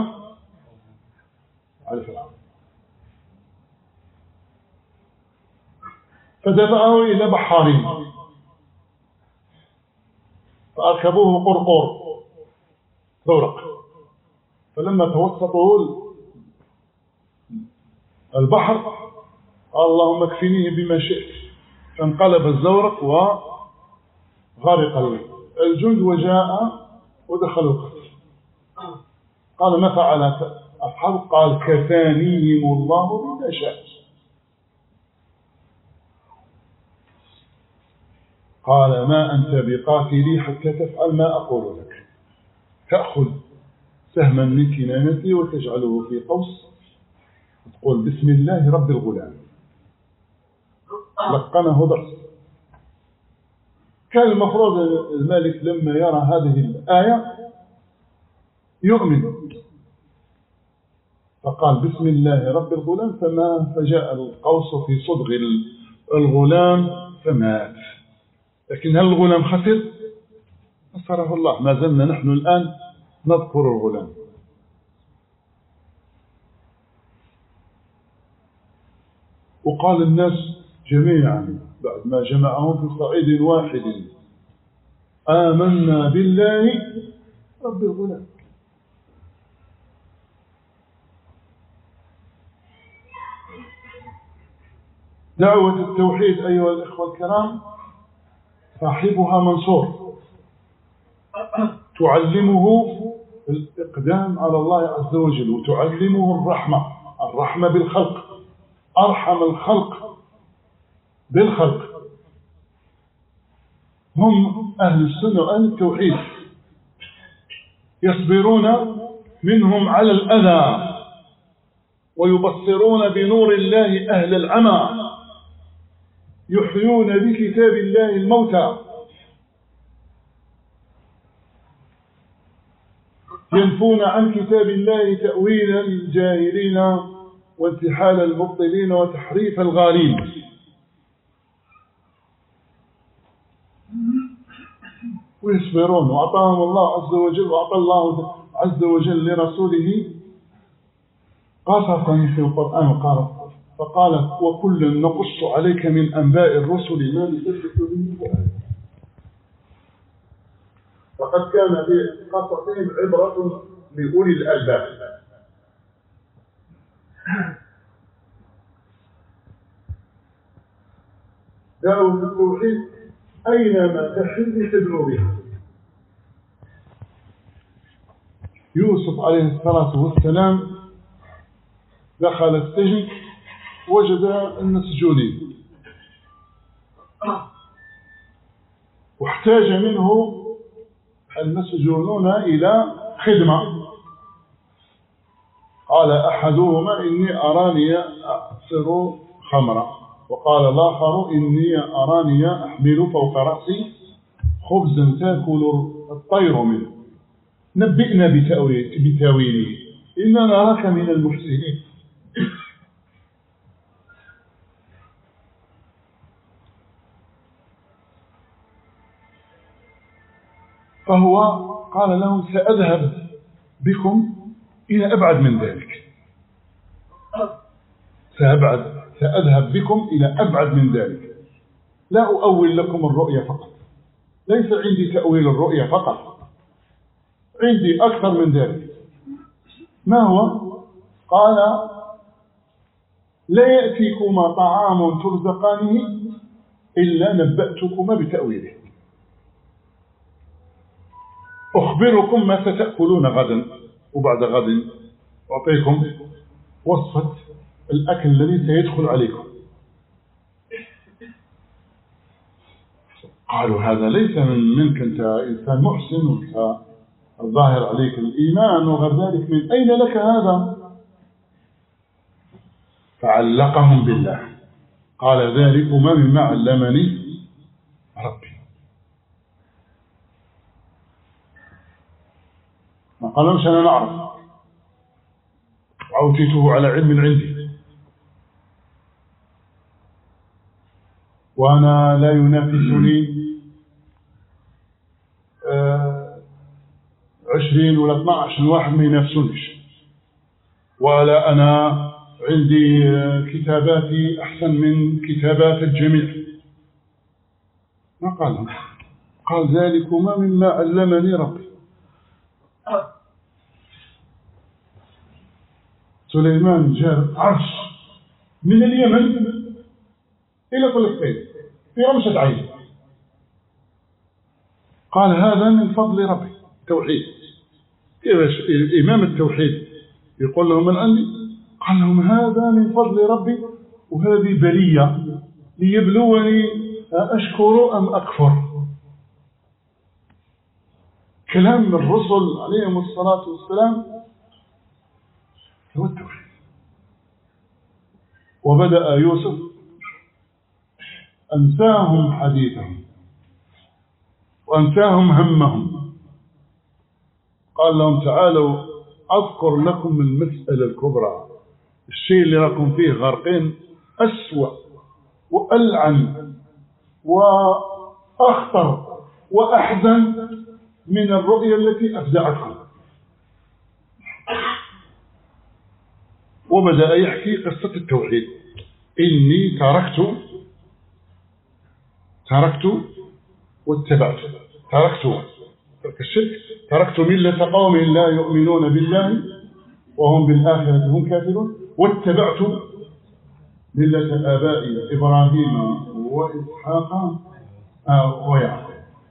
على فرعون. فدفعه إلى بحارين فأركبوه قرقور زورق، فلما توسطوا البحر اللهم اكفنيه بما شئت، فانقلب الزورق وغرق الجند، وجاء ودخلوا القصر. قال ما فعل أصحابه؟ قال كفانيهم الله بما شاء. قال ما أنت بقاتلي حتى تفعل ما أقول لك، تأخذ سهما من كنانتي وتجعله في قوس وتقول بسم الله رب الغلام. لقنه درس. كان المفروض الملك لما يرى هذه الآية يؤمن، فقال بسم الله رب الغلام، فما فجاء القوس في صدغ الغلام فمات. لكن هل الغلام خسر؟ نصره الله. ما زلنا نحن الآن نذكر الغلام. وقال الناس جميعا بعد ما جمعهم في صعيد واحد آمنا بالله رب الغلام. دعوة التوحيد أيها الإخوة الكرام صاحبها منصور، تعلمه الإقدام على الله عز وجل، وتعلمه الرحمة، الرحمة بالخلق، أرحم الخلق بالخلق هم أهل السنة وأهل التوحيد، يصبرون منهم على الأذى ويبصرون بنور الله أهل العمى، يحيون بكتاب الله الموتى، ينفون عن كتاب الله تأويل الجاهلين وانتحال المبطلين وتحريف الغالين. ويصبرون، وأعطاهم الله عز وجل، وأعطى الله عز وجل لرسوله قصصا في القرآن، وقال فقالت وكل نقص عليك من أنباء الرسل ما نثبت به فؤادك. فقد كان في قصصهم عبرة لأولي الألباب. دعوا بالتوحيد أينما تحل تدعو بها. يوسف عليه الصلاة والسلام دخل السجن وجد المسجونين واحتاج منه المسجونون إلى خدمة. قال أحدهما إني أراني أعصر خمرا، وقال الآخر إني أراني أحمل فوق رأسي خبزا تأكل الطير منه، نبئنا بتاويله إننا نراك من المحسنين. فهو قال له سأذهب بكم إلى أبعد من ذلك، سأبعد سأذهب بكم إلى أبعد من ذلك، لا أؤول لكم الرؤيا فقط، ليس عندي تأويل الرؤيا فقط، عندي أكثر من ذلك. ما هو؟ قال لا يأتيكما طعام ترزقانه إلا نبأتكما بتأويله، أخبركم ما ستأكلون غدا وبعد غد، أعطيكم وصفة الأكل الذي سيدخل عليكم. قالوا هذا ليس من منك، أنت إنسان محسن وأنت الظاهر عليك الإيمان وغير ذلك، من أين لك هذا؟ فعلقهم بالله، قال ذلكما مما علمني ربي. ما قالوا أنا نعرف، وأوتيته على علم عندي، وأنا لا ينافسني عشرين ولا اثنا عشر واحد ما ينافسونيش، ولا أنا عندي كتاباتي أحسن من كتابات الجميع. ما قال؟ قال ذلكما مما علمني ربي. سليمان جاب عرش من اليمن إلى فلسطين في رمشة عين، قال هذا من فضل ربي. توحيد، كيف إمام التوحيد يقول لهم من عندي؟ قال لهم هذا من فضل ربي، وهذه بلية ليبلوني أشكر أم أكفر. كلام الرسل عليهم الصلاة والسلام هو التوحيد. وبدأ يوسف أنساهم حديثهم وأنساهم همهم، قال لهم تعالوا أذكر لكم المسألة الكبرى، الشيء اللي راكم فيه غرقين أسوأ وألعن وأخطر وأحزن من الرؤيا التي أفزعتكم. وبدأ يحكي قصة التوحيد. إني تركت تركت واتبعت، تركت ترك الشرك، تركت ملة قوم لا يؤمنون بالله وهم بالآخرة هم كافرون، واتبعت ملة آبائي إبراهيم وإسحاق ويعقوب.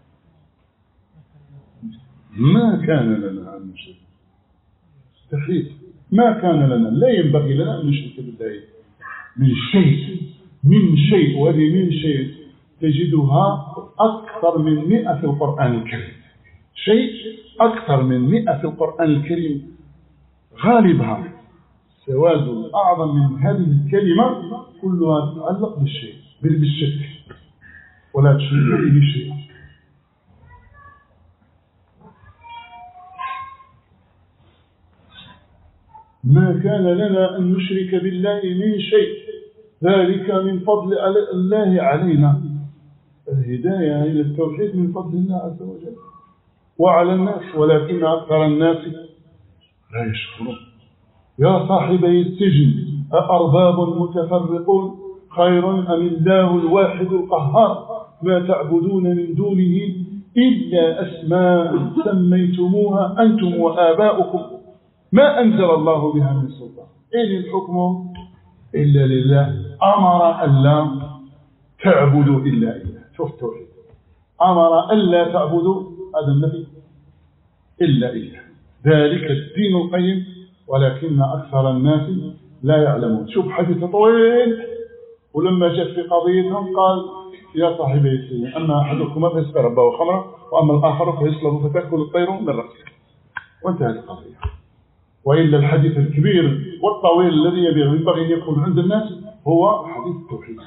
ما كان لنا أن نشرك، مستحيل، ما كان لنا، لا ينبغي لنا أن نشرك بالله من شيء من شيء وهذه من شيء تجدها أكثر من مئة في القرآن الكريم، شيء أكثر من مئة في القرآن الكريم، غالبها سواد الأعظم من هذه الكلمة كلها تتعلق بالشيء بالشرك، ولا تشرك به شيئا. ما كان لنا أن نشرك بالله من شيء، ذلك من فضل الله علينا. الهداية إلى التوحيد من فضل الله عز وجل وعلى الناس، ولكن أكثر الناس لا يشكرون. يا صاحبي السجن أأرباب متفرقون خير أم الله الواحد القهار ما تعبدون من دونه إلا أسماء سميتموها أنتم وآباؤكم ما أنزل الله بها من سلطان إن الحكم إلا لله أمر ألا تعبدوا إلا إله. شوف التوحيد، أمر ألا تعبدوا هذا النبي إلا إله، ذلك الدين القيم ولكن أكثر الناس لا يعلمون. شوف حديث طويل، ولما جاء في قضيتهم قال يا صاحبي السجن أما أحدكما فيسقي ربه خمرا وأما الآخر فيصلب فتأكل الطير من رأسه، وانتهت القضية. وإلا الحديث الكبير والطويل الذي ينبغي أن يكون عند الناس هو حديث التوحيد.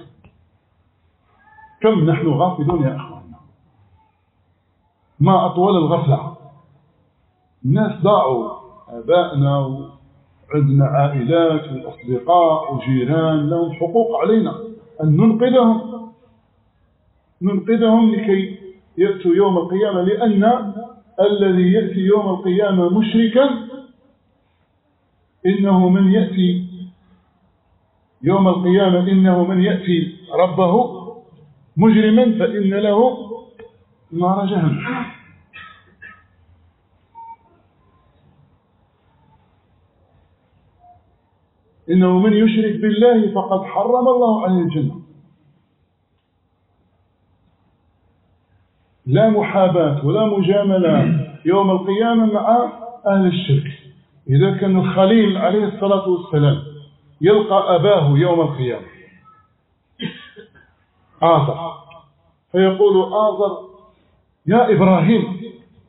كم نحن غافلون يا أخواننا، ما أطول الغفلة. الناس ضاعوا، آبائنا وعندنا عائلات وأصدقاء وجيران لهم حقوق علينا أن ننقذهم ننقذهم لكي يأتوا يوم القيامة، لأن الذي يأتي يوم القيامة مشركا إنه من يأتي يوم القيامة إنه من يأتي ربه مجرما فإن له نار جهنم. إنه من يشرك بالله فقد حرم الله عليه الجنة. لا محاباة ولا مجاملة يوم القيامة مع أهل الشرك. إذا كان الخليل عليه الصلاة والسلام يلقى أباه يوم القيامة آزر فيقول آزر يا إبراهيم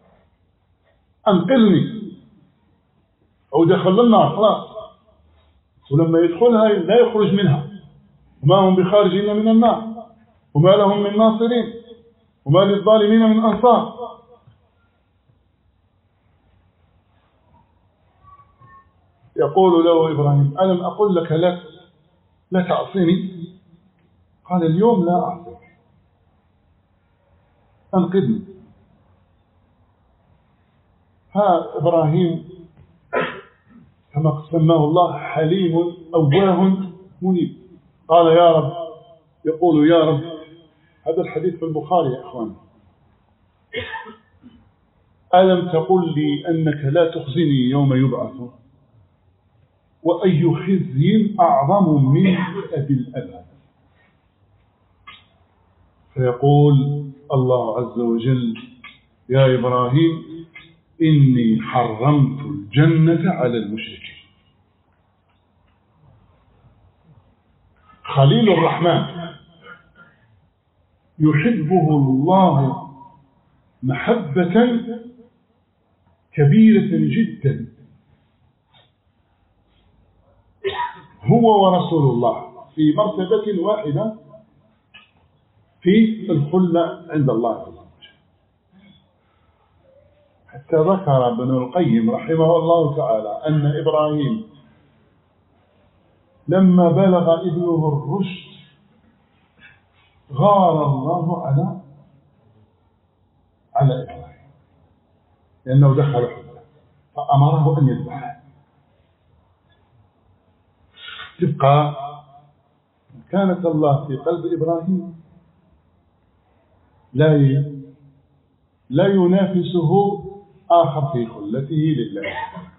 أنقذني، أو دخل النار خلاص، ولما يدخلها لا يخرج منها، وما هم بخارجين من النار وما لهم من ناصرين وما للظالمين من أنصار. يقول له إبراهيم ألم أقل لك لا لا تعصيني؟ قال اليوم لا أعصيك، أنقذني. ها إبراهيم كما سماه الله حليم أواه منيب. قال يا رب، يقول يا رب، هذا الحديث في البخاري يا أخوان، ألم تقل لي أنك لا تخزني يوم يبعث؟ وأي خزي أعظم من أبي الأبد؟ فيقول الله عز وجل يا إبراهيم إني حرمت الجنة على المشركين. خليل الرحمن يحبه الله محبة كبيرة جدا، هو ورسول الله في مرتبة واحدة في الخلة عند الله عز وجل. حتى ذكر ابن القيم رحمه الله تعالى أن إبراهيم لما بلغ ابنه الرشد غار الله على على إبراهيم لأنه دخل حبه فأمره أن يذبحه. تبقى كانت الله في قلب إبراهيم لا لا ينافسه آخر في خلته لله.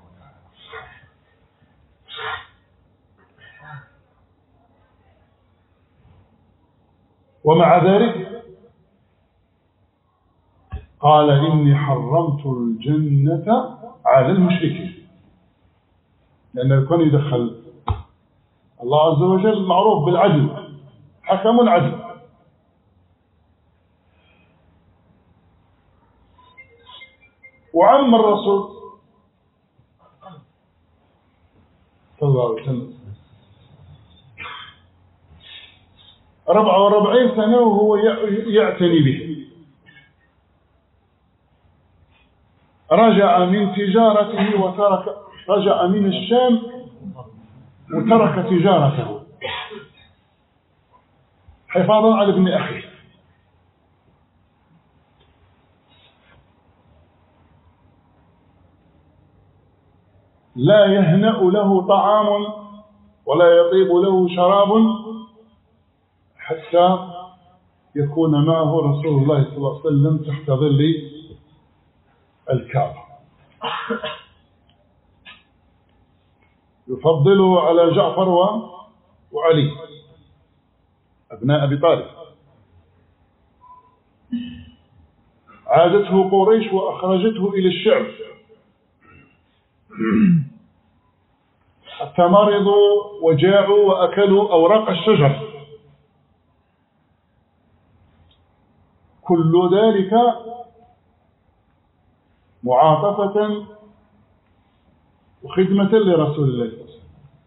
ومع ذلك قال إني حرمت الجنة على المشركين، لأنه كان يدخل الله عز وجل معروف بالعدل، حكم عدل. وعم الرسول صلى الله عليه وسلم ربع وربعين سنة وهو يعتني به. رجع من تجارته وترك رجع من الشام وترك تجارته حفاظا على ابن أخيه. لا يهنأ له طعام ولا يطيب له شراب حتى يكون معه رسول الله صلى الله عليه وسلم تحت ظل الكعبة. يفضله على جعفر وعلي أبناء أبي طالب. عادته قريش وأخرجته إلى الشعب حتى مرضوا وجاعوا وأكلوا أوراق الشجر. كل ذلك معاطفة وخدمة لرسول الله صلى الله عليه وسلم.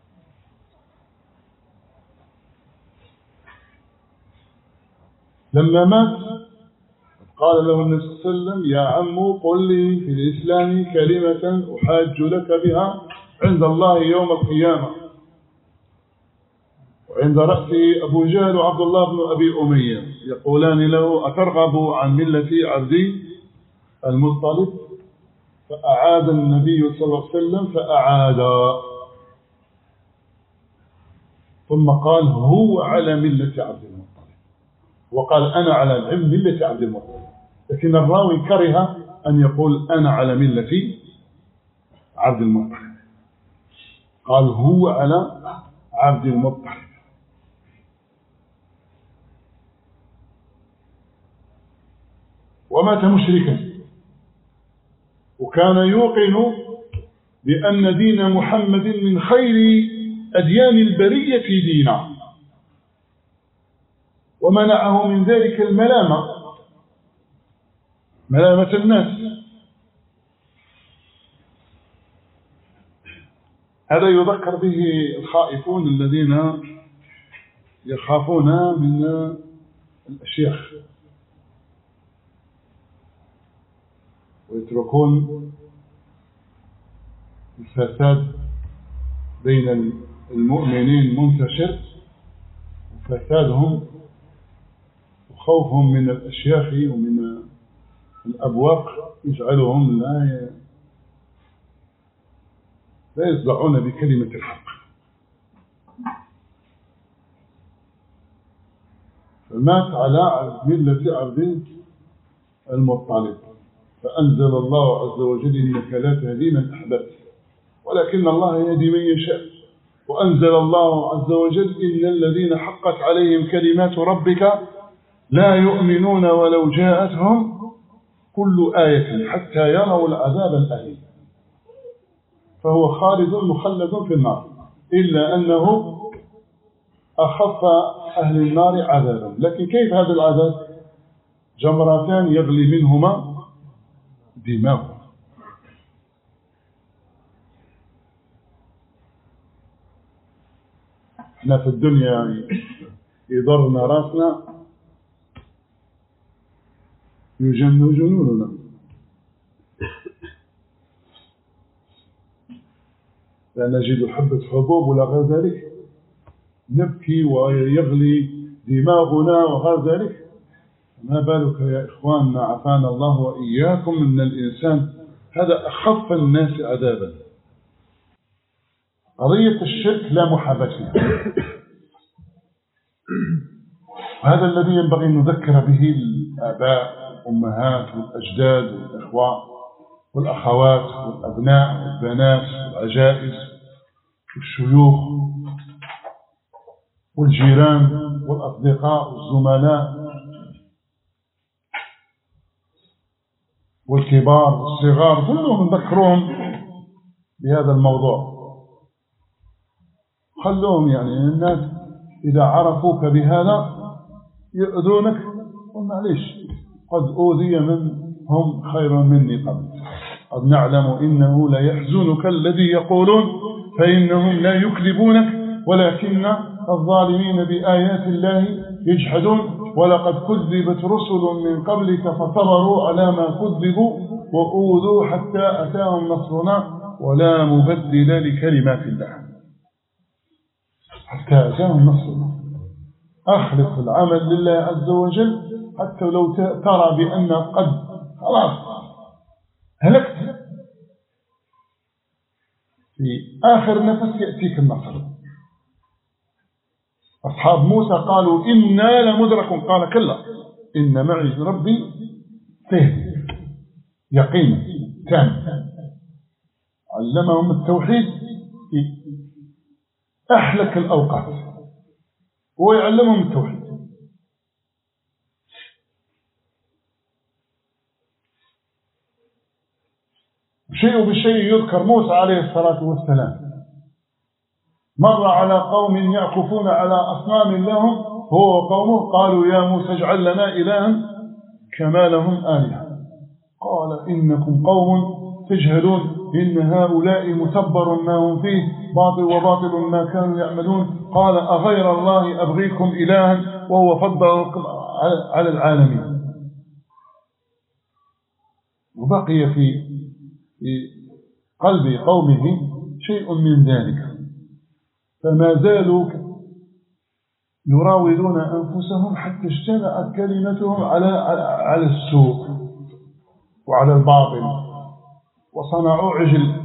لما مات قال له النبي صلى الله عليه وسلم: يا عم قل لي في الإسلام كلمة أحاج لك بها عند الله يوم القيامة. وعند رأسه أبو جهل وعبد الله بن أبي أمية يقولان له: أترغب عن ملة عبد المطلب؟ فأعاد النبي صلى الله عليه وسلم فأعاد، ثم قال: هو على ملة عبد المطلب، وقال: أنا على ملة عبد المطلب. لكن الراوي كره أن يقول أنا على ملة عبد المطلب، قال: هو على عبد المطلب. ومات مشركا، وكان يوقن بأن دين محمد من خير أديان البرية دينا، ومنعه من ذلك الملامة، ملامة الناس. هذا يذكر به الخائفون الذين يخافون من الأشياخ ويتركون الفساد بين المؤمنين منتشر، وفسادهم وخوفهم من الأشياخ ومن الأبواق يجعلهم لا لا يصدعون بكلمة الحق. فمات على ملة عبد المطلب، فأنزل الله عز وجل: إنك لا تهدي من أحببت ولكن الله يهدي من يشاء. وأنزل الله عز وجل: إن الذين حقت عليهم كلمات ربك لا يؤمنون ولو جاءتهم كل آية حتى يروا العذاب الأليم. فهو خالد مخلد في النار، إلا أنه أخف أهل النار عذابا. لكن كيف هذا العذاب؟ جمرتان يغلي منهما دماغ. احنا في الدنيا يضرنا راسنا يجن جنوننا، لا نجد حبة حبوب ولا غير ذلك نبكي ويغلي دماغنا وغير ذلك. ما بالك يا إخواننا عافانا الله وإياكم من الإنسان هذا أخف الناس عذابا. قضية الشرك لا محاباة فيها، وهذا الذي ينبغي أن نذكر به الآباء والأمهات والأجداد والإخوة والأخوات والأبناء والبنات والعجائز والشيوخ والجيران والأصدقاء والزملاء والكبار والصغار، كلهم نذكرهم بهذا الموضوع. خلوهم يعني الناس إذا عرفوك بهذا يؤذونك، ومعليش قد أوذي من هم خير مني قبل. قد نعلم إنه لا يحزنك الذي يقولون فإنهم لا يكذبونك ولكن الظالمين بآيات الله يجحدون. ولقد كذبت رسل من قبلك فصبروا على ما كذبوا وأوذوا حتى أتاهم نصرنا ولا مبدل لكلمات الله. حتى أتاهم نصرنا. أخلص العمل لله عز وجل حتى لو ترى بأن قد خلاص هلكت، في آخر نفس يأتيك النصر. أصحاب موسى قالوا إنا لمدركون، قال كلا إن معي ربي فهم يقين تام. علمهم التوحيد في أحلك الأوقات، هو يعلمهم التوحيد. شيء بشيء يذكر موسى عليه الصلاة والسلام مر على قوم يعكفون على أصنام لهم هو وقومه، قالوا يا موسى اجعل لنا إلها كما لهم آلهة، قال إنكم قوم تجهلون إن هؤلاء متبر ما هم فيه باطل وباطل ما كانوا يعملون، قال أغير الله أبغيكم إلها وهو فضلكم على العالمين. وبقي في قلب قومه شيء من ذلك، فما زالوا يراودون أنفسهم حتى اجتمعت كلمتهم على على السوء وعلى الباطل، وصنعوا عجل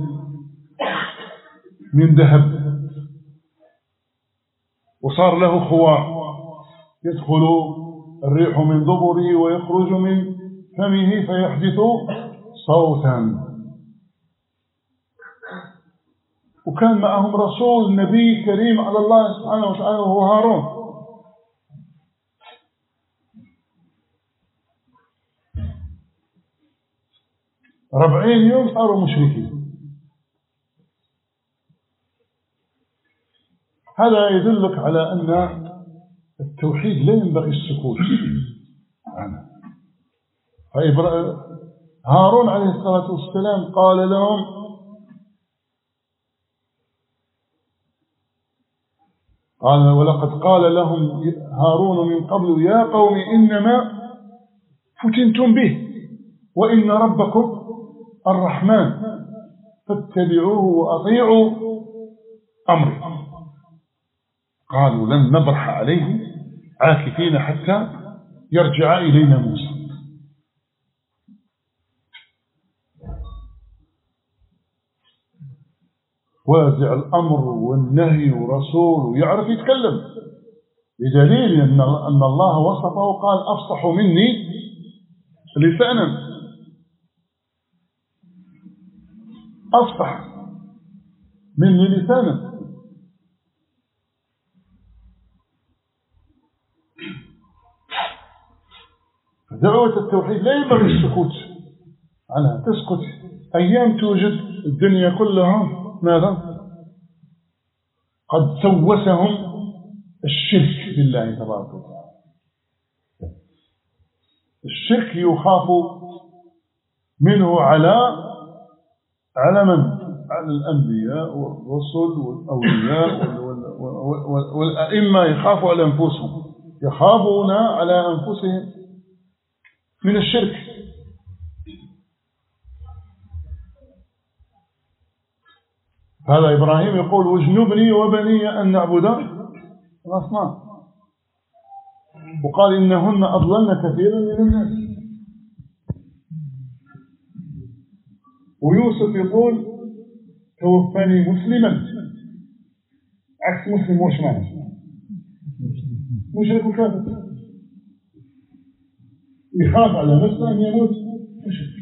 من ذهب وصار له خوار يدخل الريح من دبره ويخرج من فمه فيحدث صوتا. وكان معهم رسول نبي كريم على الله سبحانه وتعالى وهو هارون. أربعين يوم صاروا مشركين. هذا يدلك على أن التوحيد لا ينبغي السكوت عنه. هارون عليه الصلاة والسلام قال لهم قال ولقد قال لهم هارون من قبل يا قوم إنما فتنتم به وإن ربكم الرحمن فاتبعوه وأطيعوا أمري. قالوا لن نبرح عليه عاكفين حتى يرجع إلينا موسى. وازع الأمر والنهي ورسول ويعرف يتكلم، بدليل أن الله وصفه قال أفصح مني لسانا، أفصح مني لسانا. دعوة التوحيد لا ينبغي السكوت عنها. تسكت أيام توجد الدنيا كلها ماذا؟ قد سوسهم الشرك بالله تبارك وتعالى. الشرك يخاف منه على على من؟ على الأنبياء والرسل والأولياء والأئمة. يخافوا على أنفسهم، يخافون على أنفسهم من الشرك. هذا إبراهيم يقول واجنبني وبني أن نعبد الأصنام، وقال إنهن أضللن كثيرا من الناس. ويوسف يقول توفني مسلما، عكس مسلم وش معنى؟ مشرك وكافر، يخاف على نفسه أن يموت مشرك.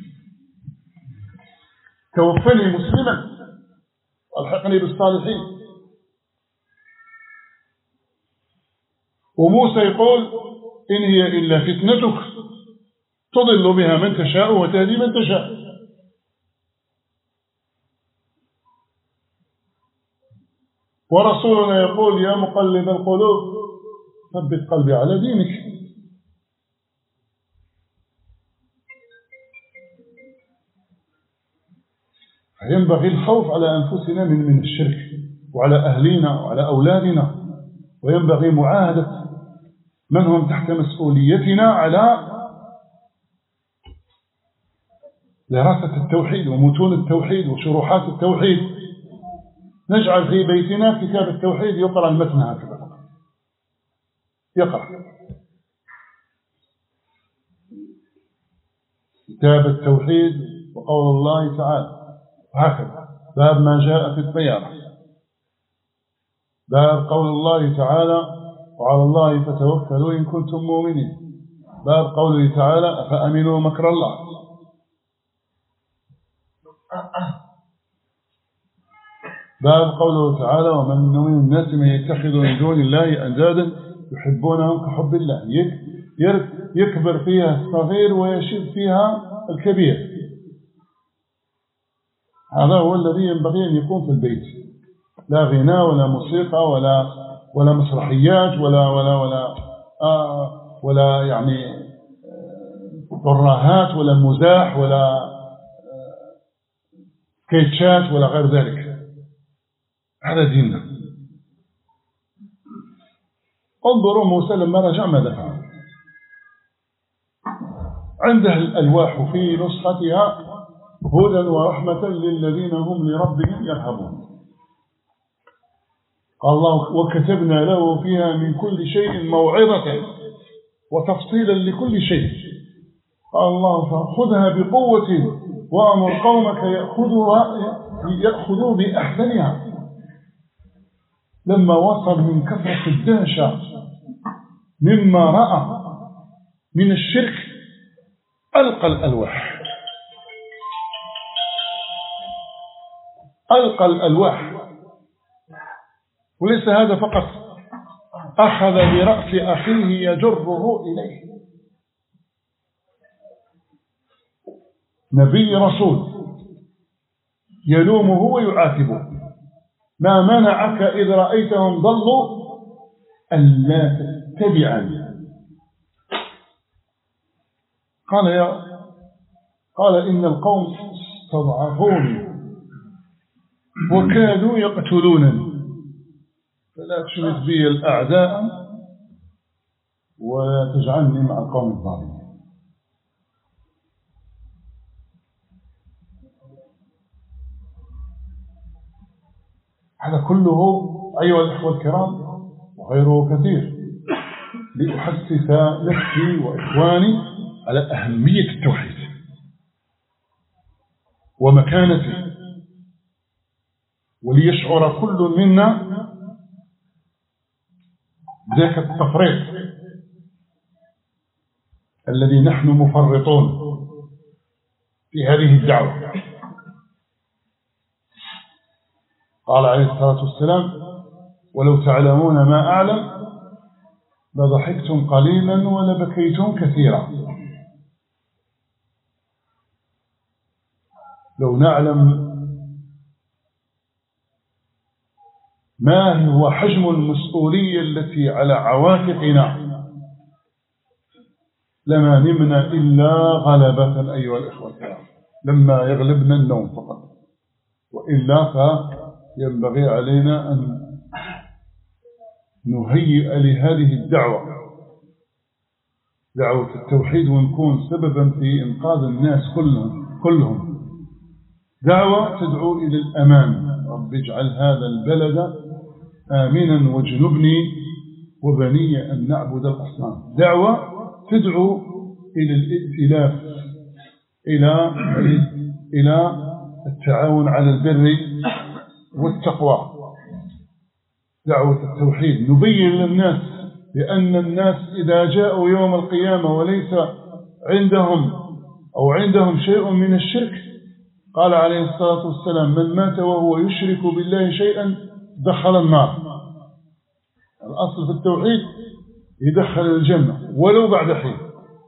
توفني مسلما الحقني بالصالحين. وموسى يقول إن هي إلا فتنتك تضل بها من تشاء وتهدي من تشاء. ورسولنا يقول يا مقلب القلوب ثبت قلبي على دينك. ينبغي الخوف على أنفسنا من من الشرك وعلى أهلنا وعلى أولادنا، وينبغي معاهدة من هم تحت مسؤوليتنا على دراسة التوحيد ومتون التوحيد وشروحات التوحيد. نجعل في بيتنا كتاب التوحيد يقرأ المتن هكذا، يقرأ كتاب التوحيد وقول الله تعالى هكذا، باب ما جاء في الطيارة، باب قول الله تعالى وعلى الله فتوكلوا إن كنتم مؤمنين. باب قوله تعالى أفأمنوا مكر الله. باب قوله تعالى ومن من الناس من يتخذ من دون الله أندادا يحبونهم كحب الله. يكبر فيها الصغير ويشد فيها الكبير. هذا هو الذي ينبغي أن يكون في البيت، لا غناء ولا موسيقى ولا ولا مسرحيات ولا ولا ولا آه ولا يعني ترهات ولا مزاح ولا سكيتشات ولا غير ذلك. هذا ديننا. انظروا موسى لما رجع ماذا فعل. عنده الألواح في نسختها هدى ورحمة للذين هم لربهم يرهبون. قال الله وكتبنا له فيها من كل شيء موعظة وتفصيلا لكل شيء. قال الله فخذها بقوة وأمر قومك يأخذوا بأحسنها. لما وصل من كثرة الدهشة مما رأى من الشرك ألقى الألواح ألقى الألواح وليس هذا فقط، أخذ برأس أخيه يجره إليه. نبي رسول يلومه ويعاتبه. ما منعك إذ رأيتهم ضلوا ألا تتبعني. قال يا قال إن القوم استضعفوني وكادوا يقتلونني فلا تشمت بي الأعداء ولا تجعلني مع القوم الظالمين. هذا كله أيها الأخوة الكرام وغيره كثير لأحسس نفسي وإخواني على أهمية التوحيد ومكانته، وليشعر كل منا ذاك التفريط الذي نحن مفرطون في هذه الدعوة. قال عليه الصلاة والسلام ولو تعلمون ما أعلم لضحكتم قليلا ولبكيتم كثيرا. لو نعلم ما هو حجم المسؤولية التي على عواتقنا لما نمنا إلا غلبة أيها الإخوة الكرام، لما يغلبنا النوم فقط، وإلا فينبغي علينا أن نهيئ لهذه الدعوة دعوة التوحيد ونكون سببا في إنقاذ الناس كلهم كلهم دعوة تدعو إلى الأمان. رب اجعل هذا البلد آمنا واجنبني وبني أن نعبد الأصنام. دعوة تدعو إلى الائتلاف، إلى إلى التعاون على البر والتقوى. دعوة التوحيد نبين للناس بأن الناس إذا جاءوا يوم القيامة وليس عندهم أو عندهم شيء من الشرك، قال عليه الصلاة والسلام من مات وهو يشرك بالله شيئا دخل النار. الأصل في التوحيد يدخل الجنة ولو بعد حين،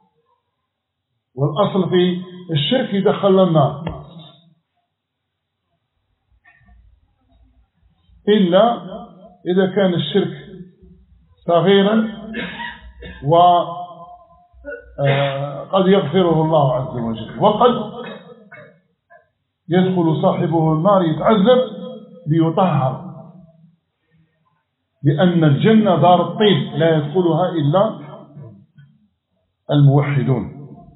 والأصل في الشرك يدخل النار إلا إذا كان الشرك صغيرا وقد يغفره الله عز وجل، وقد يدخل صاحبه النار يتعذب ليطهر، لأن الجنة دار الطيب لا يدخلها إلا الموحدون.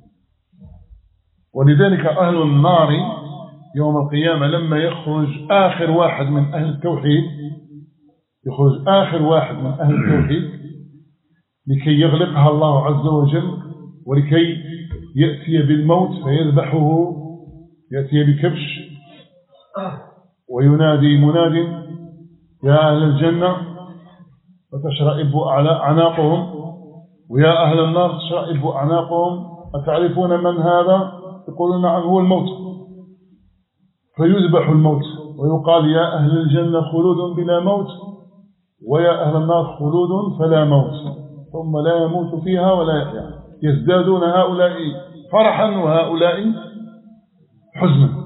ولذلك أهل النار يوم القيامة لما يخرج آخر واحد من أهل التوحيد، يخرج آخر واحد من أهل التوحيد لكي يغلقها الله عز وجل ولكي يأتي بالموت فيذبحه، يأتي بكبش وينادي مناد يا أهل الجنة وتشرئب أعناقهم، ويا أهل النار تشرئب أعناقهم أتعرفون من هذا؟ يقولون نعم هو الموت، فيذبح الموت ويقال يا أهل الجنة خلود بلا موت، ويا أهل النار خلود فلا موت، ثم لا يموت فيها ولا يحيا، يزدادون هؤلاء فرحا وهؤلاء حزنا،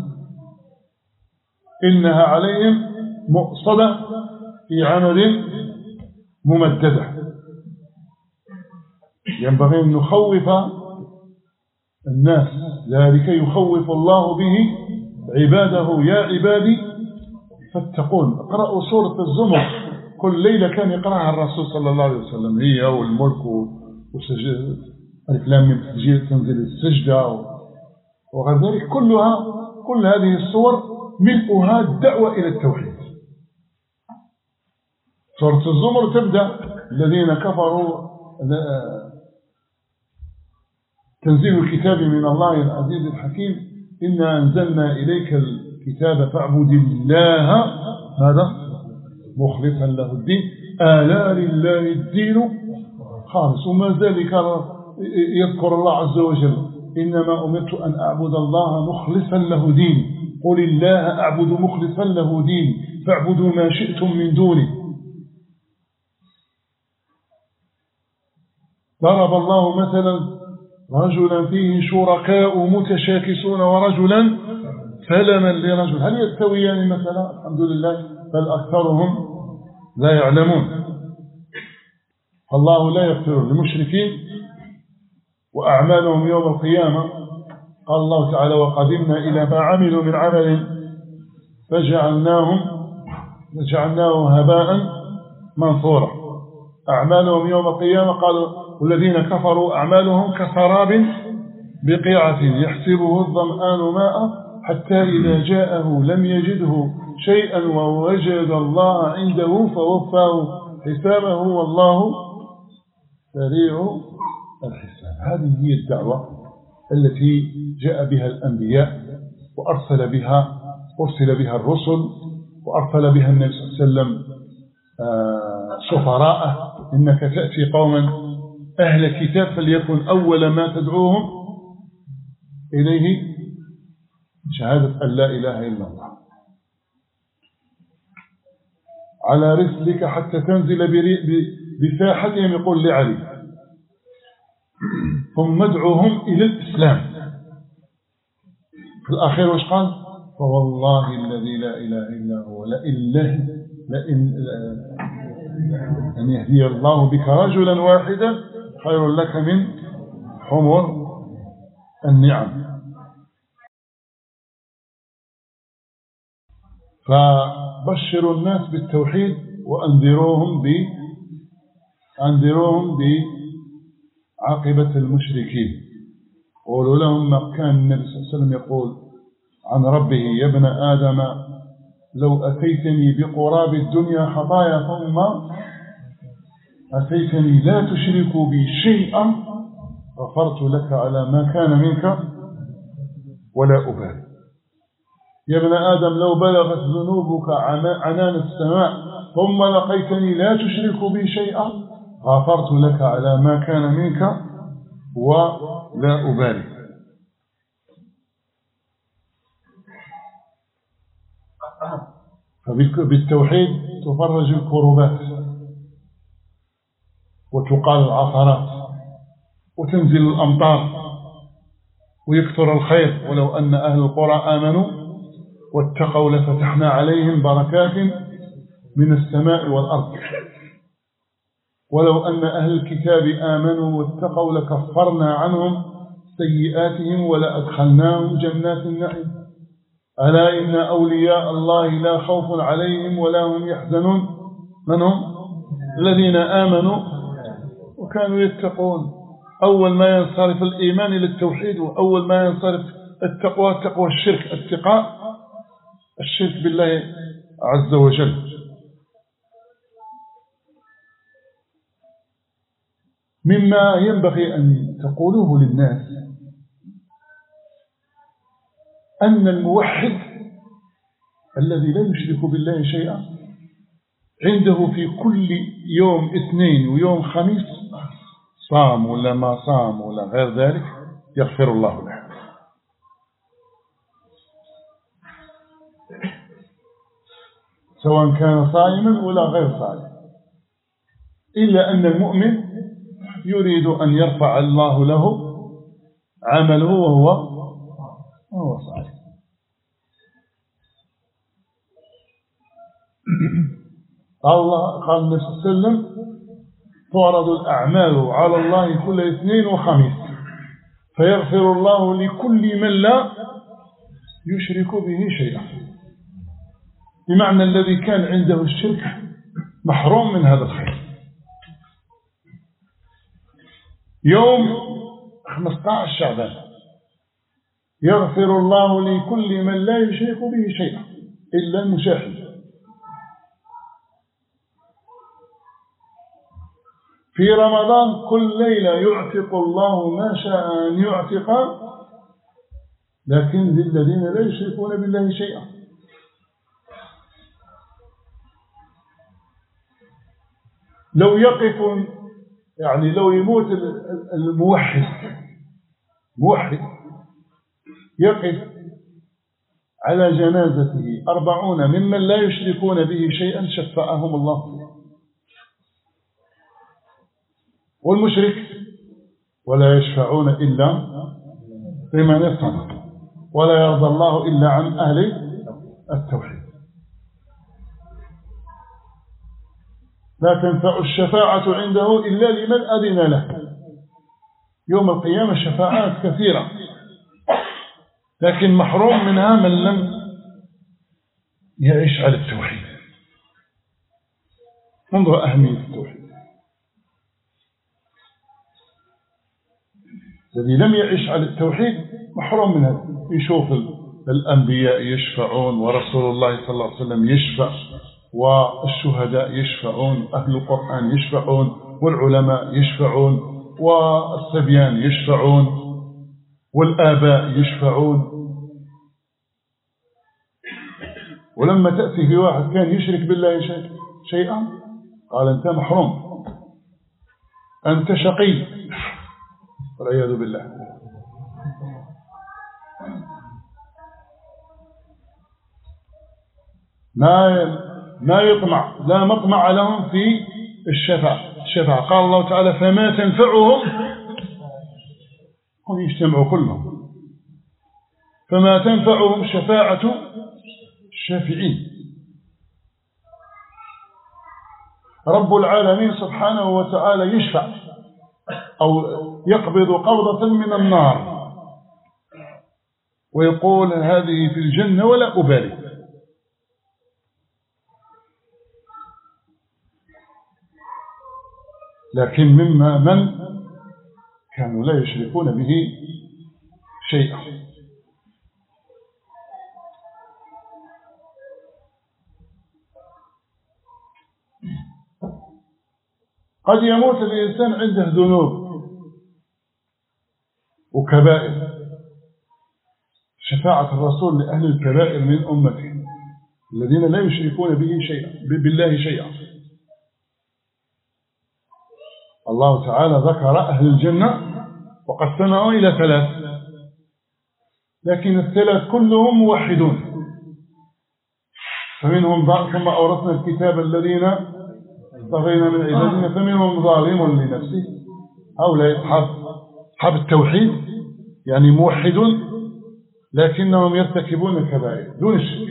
إنها عليهم مؤصدة في عمل ممددة. ينبغي أن نخوف الناس، ذلك يخوف الله به عباده يا عبادي فاتقون. اقرأوا سورة الزمر، كل ليلة كان يقرأها الرسول صلى الله عليه وسلم، هي والملك وسجد الكلام من تسجيل تنزل السجدة وغير ذلك، كلها كل هذه الصور ملؤها الدعوة إلى التوحيد. سورة الزمر تبدأ الذين كفروا تنزيل الكتاب من الله العزيز الحكيم، إنا أنزلنا إليك الكتاب فاعبد الله هذا مخلصا له الدين ألا لله الدين خالص. وما ذلك يذكر الله عز وجل إنما أمرت أن أعبد الله مخلصا له دين، قل الله أعبد مخلصا له دين فاعبدوا ما شئتم من دونه. ضرب الله مثلا رجلا فيه شركاء متشاكسون ورجلا سلما لرجل، هل يستويان مثلا؟ الحمد لله، بل أكثرهم لا يعلمون. الله لا يغفر للمشركين وأعمالهم يوم القيامة. قال الله تعالى وقدمنا إلى ما عملوا من عمل فجعلناهم فجعلناه هباء منثورا. أعمالهم يوم القيامة قالوا والذين كفروا أعمالهم كسراب بقيعة يحسبه الظمآن ماء حتى إذا جاءه لم يجده شيئا ووجد الله عنده فوفاه حسابه والله سريع الحساب. هذه هي الدعوة التي جاء بها الأنبياء وأرسل بها أرسل بها الرسل وأرسل بها النبي صلى الله عليه وسلم سفراءه. إنك تأتي قوما أهل الكتاب فليكن أول ما تدعوهم إليه شهادة أن لا إله إلا الله. على رسلك حتى تنزل بساحتهم، يقول لعلي، ثم ادعوهم إلى الإسلام. في الأخير وش قال؟ فوالله الذي لا إله إلا هو لئن لئن أن يهدي الله بك رجلا واحدا خير لك من حمر النعم. فبشروا الناس بالتوحيد وأنذروهم ب أنذروهم بعاقبة المشركين. قولوا لهم ما كان النبي صلى الله عليه وسلم يقول عن ربه يا ابن آدم لو أتيتني بقراب الدنيا خطايا ثم أتيتني لا تشرك بي شيئا غفرت لك على ما كان منك ولا أبالي. يا ابن آدم لو بلغت ذنوبك عنان السماء ثم لقيتني لا تشرك بي شيئا غفرت لك على ما كان منك ولا أبالي. فبالتوحيد تفرج الكروبات وتقال العثرات وتنزل الأمطار ويكثر الخير. ولو أن أهل القرى آمنوا واتقوا لفتحنا عليهم بركات من السماء والأرض. ولو أن أهل الكتاب آمنوا واتقوا لكفرنا عنهم سيئاتهم ولأدخلناهم جنات النعيم. ألا إن أولياء الله لا خوف عليهم ولا هم يحزنون. من هم؟ الذين آمنوا وكانوا يتقون. أول ما ينصرف الإيمان إلى التوحيد، وأول ما ينصرف التقوى تقوى الشرك، اتقاء الشرك بالله عز وجل. مما ينبغي أن تقولوه للناس أن الموحد الذي لا يشرك بالله شيئا عنده في كل يوم اثنين ويوم خميس صام ولا ما صام ولا غير ذلك يغفر الله له، سواء كان صائما ولا غير صائم، إلا أن المؤمن يريد أن يرفع الله له عمله وهو وهو صائم. الله قال النبي صلى الله عليه وسلم تعرض الأعمال على الله كل اثنين وخميس فيغفر الله لكل من لا يشرك به شيئا، بمعنى الذي كان عنده الشرك محروم من هذا الخير. يوم خمسة عشر شعبان يغفر الله لكل من لا يشرك به شيئا إلا المشاهد. في رمضان كل ليلة يعتق الله ما شاء أن يعتق، لكن للذين لا يشركون بالله شيئا. لو يقف يعني لو يموت الموحد موحد يقف على جنازته أربعون ممن لا يشركون به شيئا شفعهم الله فيه. والمشرك ولا يشفعون إلا لمن ارتضى ولا يرضى الله إلا عن أهل التوحيد. لا تنفع الشفاعة عنده إلا لمن أذن له. يوم القيامة شفاعات كثيرة، لكن محروم منها من لم يعيش على التوحيد. انظر أهمية التوحيد. الذي لم يعيش على التوحيد محروم منها. يشوف الأنبياء يشفعون ورسول الله صلى الله عليه وسلم يشفع والشهداء يشفعون، أهل القرآن يشفعون والعلماء يشفعون والصبيان يشفعون والآباء يشفعون. ولما تأتي في واحد كان يشرك بالله شيئا قال أنت محروم، أنت شقي والعياذ بالله. ما ما يطمع لا مطمع لهم في الشفاعة. الشفاعة قال الله تعالى فما تنفعهم، هم يجتمعوا كلهم، فما تنفعهم شفاعة الشافعين. رب العالمين سبحانه وتعالى يشفع أو يقبض قبضة من النار ويقول هذه في الجنة ولا أبالي. لكن مما من كانوا لا يشركون به شيئا. قد يموت الإنسان عنده ذنوب وكبائر، شفاعة الرسول لأهل الكبائر من أمته الذين لا يشركون به شيئا بالله شيئا. الله تعالى ذكر أهل الجنة وقسمهم إلى ثلاث، لكن الثلاث كلهم موحدون. فمنهم ثم أورثنا الكتاب الذين اصطفينا من عبادنا فمنهم ظالم لنفسه. هؤلاء أصحاب أصحاب التوحيد، يعني موحدون لكنهم يرتكبون الكبائر دون الشرك.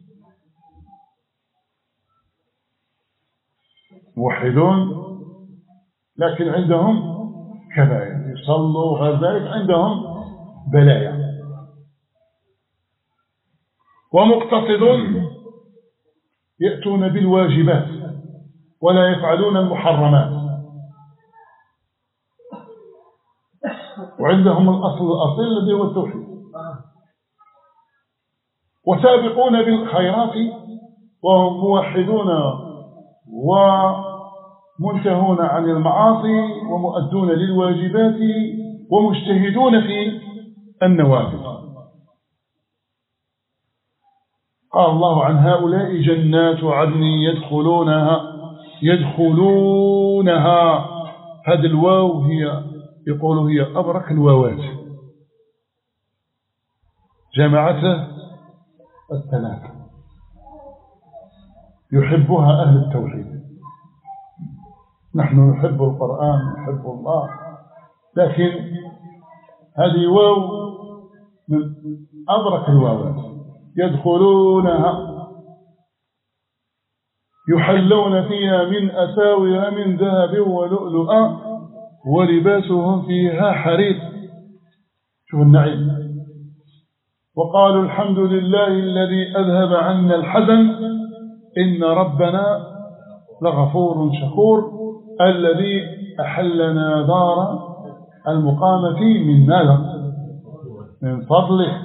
موحدون لكن عندهم كبائر، يصلوا وغير ذلك، عندهم بلايا. ومقتصدون يأتون بالواجبات ولا يفعلون المحرمات، وعندهم الأصل الأصيل الذي هو التوحيد. وسابقون بالخيرات وهم موحدون ومنتهون عن المعاصي ومؤدون للواجبات ومجتهدون في النوافل. قال الله عن هؤلاء جنات عدن يدخلونها يدخلونها. هذه الواو هي يقولوا هي أبرك الواوات، جماعته الثلاثة يحبها أهل التوحيد. نحن نحب القرآن نحب الله، لكن هذه واو من أبرك الواوات. يدخلونها يحلون فيها من أساور من ذهب ولؤلؤا ولباسهم فيها حرير. شوف النعيم. وقالوا الحمد لله الذي أذهب عنا الحزن إن ربنا لغفور شكور الذي أحلنا دار المقامة من ماذا؟ من فضله.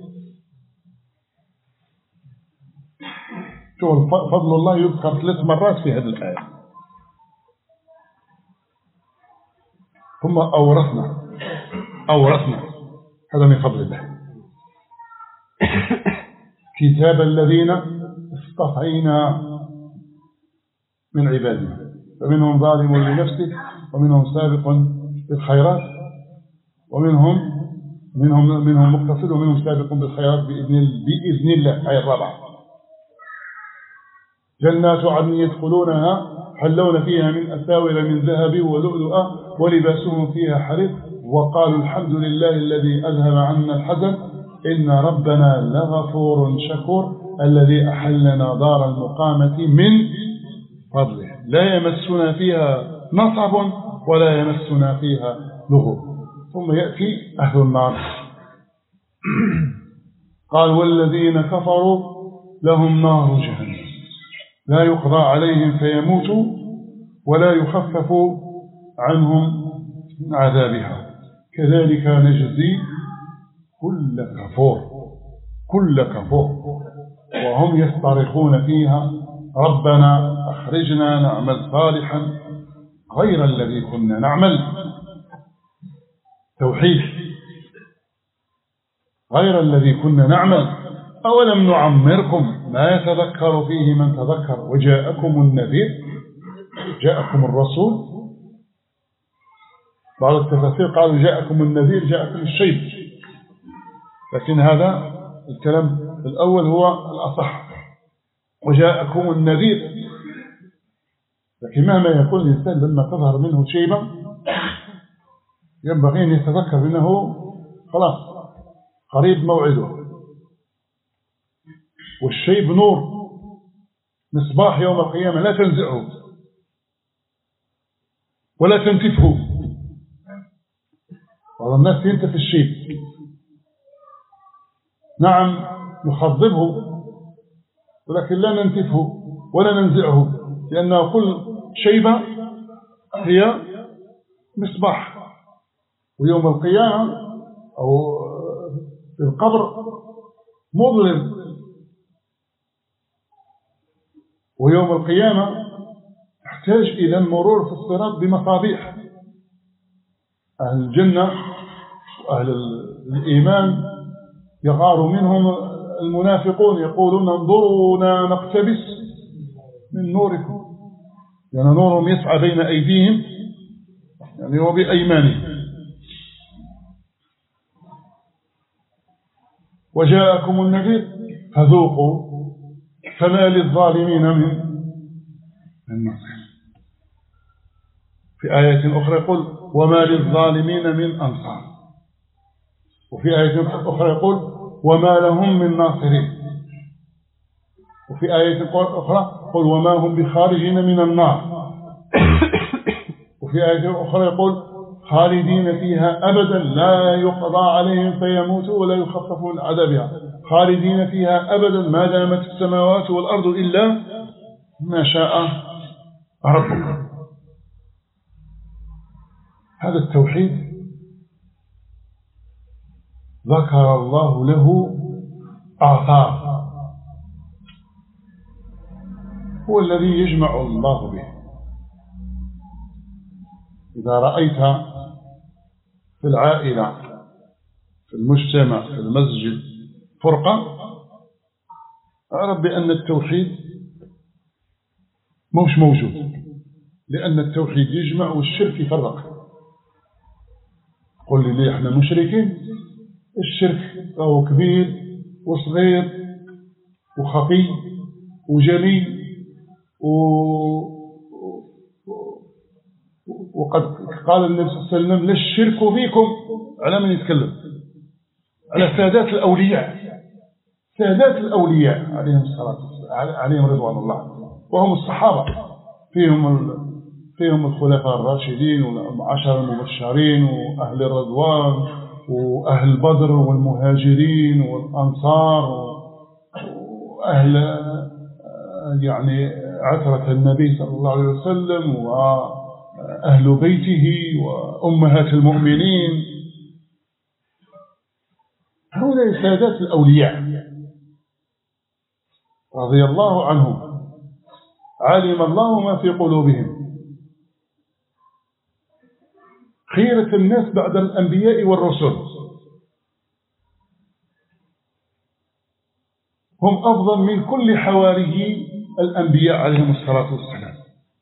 شوف فضل الله يذكر ثلاث مرات في هذه الآية. ثم أورثنا أورثنا هذا من فضل الله كتاب الذين اصطفينا من عبادنا فمنهم ظالم لنفسه ومنهم سابق بالخيرات ومنهم منهم منهم مقتصد ومنهم سابق بالخيرات بإذن بإذن الله. آية الرابعة. جنات عدن يدخلونها حلون فيها من أساور من ذهب ولؤلؤا ولباسهم فيها حرير وقالوا الحمد لله الذي أذهب عنا الحزن إن ربنا لغفور شكور الذي أحلنا دار المقامة من فضله لا يمسنا فيها نصب ولا يمسنا فيها لغوب. ثم يأتي أهل النار. قال والذين كفروا لهم نار جهنم لا يقضى عليهم فيموتوا ولا يخفف عنهم من عذابها كذلك نجزي كل كفور كل كفور وهم يصطرخون فيها ربنا أخرجنا نعمل صالحا غير الذي كنا نعمل. توحيد. غير الذي كنا نعمل. أولم نعمركم ما يتذكر فيه من تذكر وجاءكم النذير جاءكم الرسول. بعض التفاسير قالوا جاءكم النذير جاءكم الشيب، لكن هذا الكلام الأول هو الأصح وجاءكم النذير. لكن مهما يكون الإنسان لما تظهر منه شيبة ينبغي أن يتذكر أنه خلاص قريب موعده. والشيب نور مصباح يوم القيامة لا تنزعه ولا تنتفه. بعض الناس ينتف الشيب. نعم نخضبه ولكن لا ننتفه ولا ننزعه لأن كل شيبة هي مصباح. ويوم القيامة أو في القبر مظلم. ويوم القيامة تحتاج إلى المرور في الصراط بمصابيح. أهل الجنة وأهل الإيمان يغار منهم المنافقون يقولون انظرونا نقتبس من نوركم، يعني نورهم يسعى بين أيديهم يعني وبأيمانهم. وجاءكم النذير فذوقوا فما للظالمين من نصير. في آية أخرى يقول وما للظالمين من أنصار. وفي آية أخرى يقول وما لهم من ناصرين. وفي آية أخرى يقول وما هم بخارجين من النار. وفي آية أخرى يقول خالدين فيها أبدا لا يقضى عليهم فيموتوا ولا يخففوا من عذابها خالدين فيها أبدا ما دامت السماوات والأرض إلا ما شاء ربك. هذا التوحيد ذكر الله له آثار هو الذي يجمع الله به. إذا رأيت في العائلة في المجتمع في المسجد فرقة أعرف بأن التوحيد مش موجود، لأن التوحيد يجمع والشرك يفرق. قل لي ليه احنا مشركين؟ الشرك هو كبير وصغير وخفي وجلي و... وقد قال النبي صلى الله عليه وسلم: لا الشرك فيكم. على من يتكلم؟ على سادات الأولياء، سادات الأولياء عليهم الصلاة والسلام، عليهم رضوان الله، وهم الصحابة، فيهم ال... فيهم الخلفاء الراشدين والعشر المبشرين وأهل الرضوان وأهل بدر والمهاجرين والأنصار وأهل يعني عترة النبي صلى الله عليه وسلم وأهل بيته وأمهات المؤمنين. هؤلاء سادات الأولياء رضي الله عنهم، علم الله ما في قلوبهم. خيرة الناس بعد الأنبياء والرسل هم أفضل من كل حواري الأنبياء عليهم الصلاة والسلام.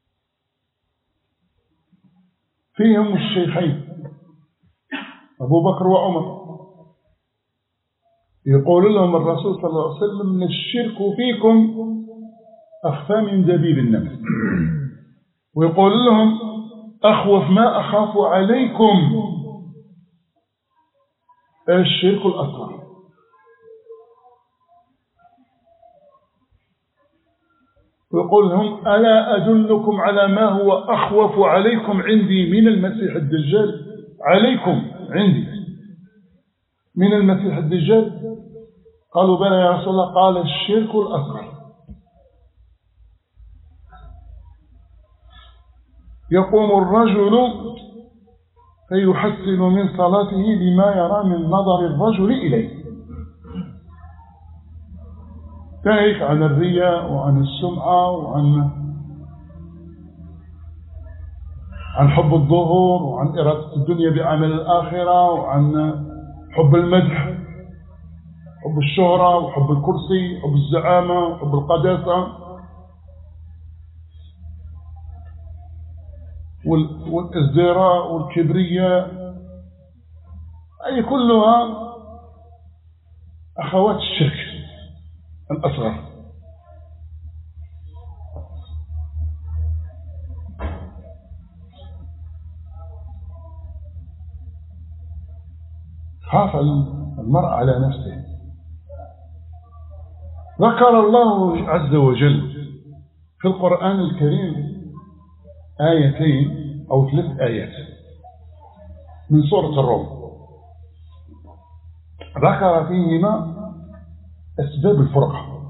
فيهم الشيخين أبو بكر وعمر، يقول لهم الرسول صلى الله عليه وسلم: الشرك فيكم أخفى من دبيب النمل. ويقول لهم: أخوف ما أخاف عليكم الشرك الأصغر. ويقول لهم: ألا أدلكم على ما هو أخوف عليكم عندي من المسيح الدجال؟ عليكم عندي من المسيح الدجال؟ قالوا: بلى يا رسول الله. قال: الشرك الأصغر. يقوم الرجل فيحسن من صلاته لما يرى من نظر الرجل إليه، تنهيك عن الرياء وعن السمعة وعن عن حب الظهور وعن إرادة الدنيا بعمل الآخرة وعن حب المدح، حب الشهرة وحب الكرسي، حب الزعامة وحب القداسة والازدراء والكبرياء، أي كلها أخوات الشرك الأصغر. خاف المرء على نفسه. ذكر الله عز وجل في القرآن الكريم آيتين أو ثلاث آيات من سورة الروم، ذكر فيهما أسباب الفرقة.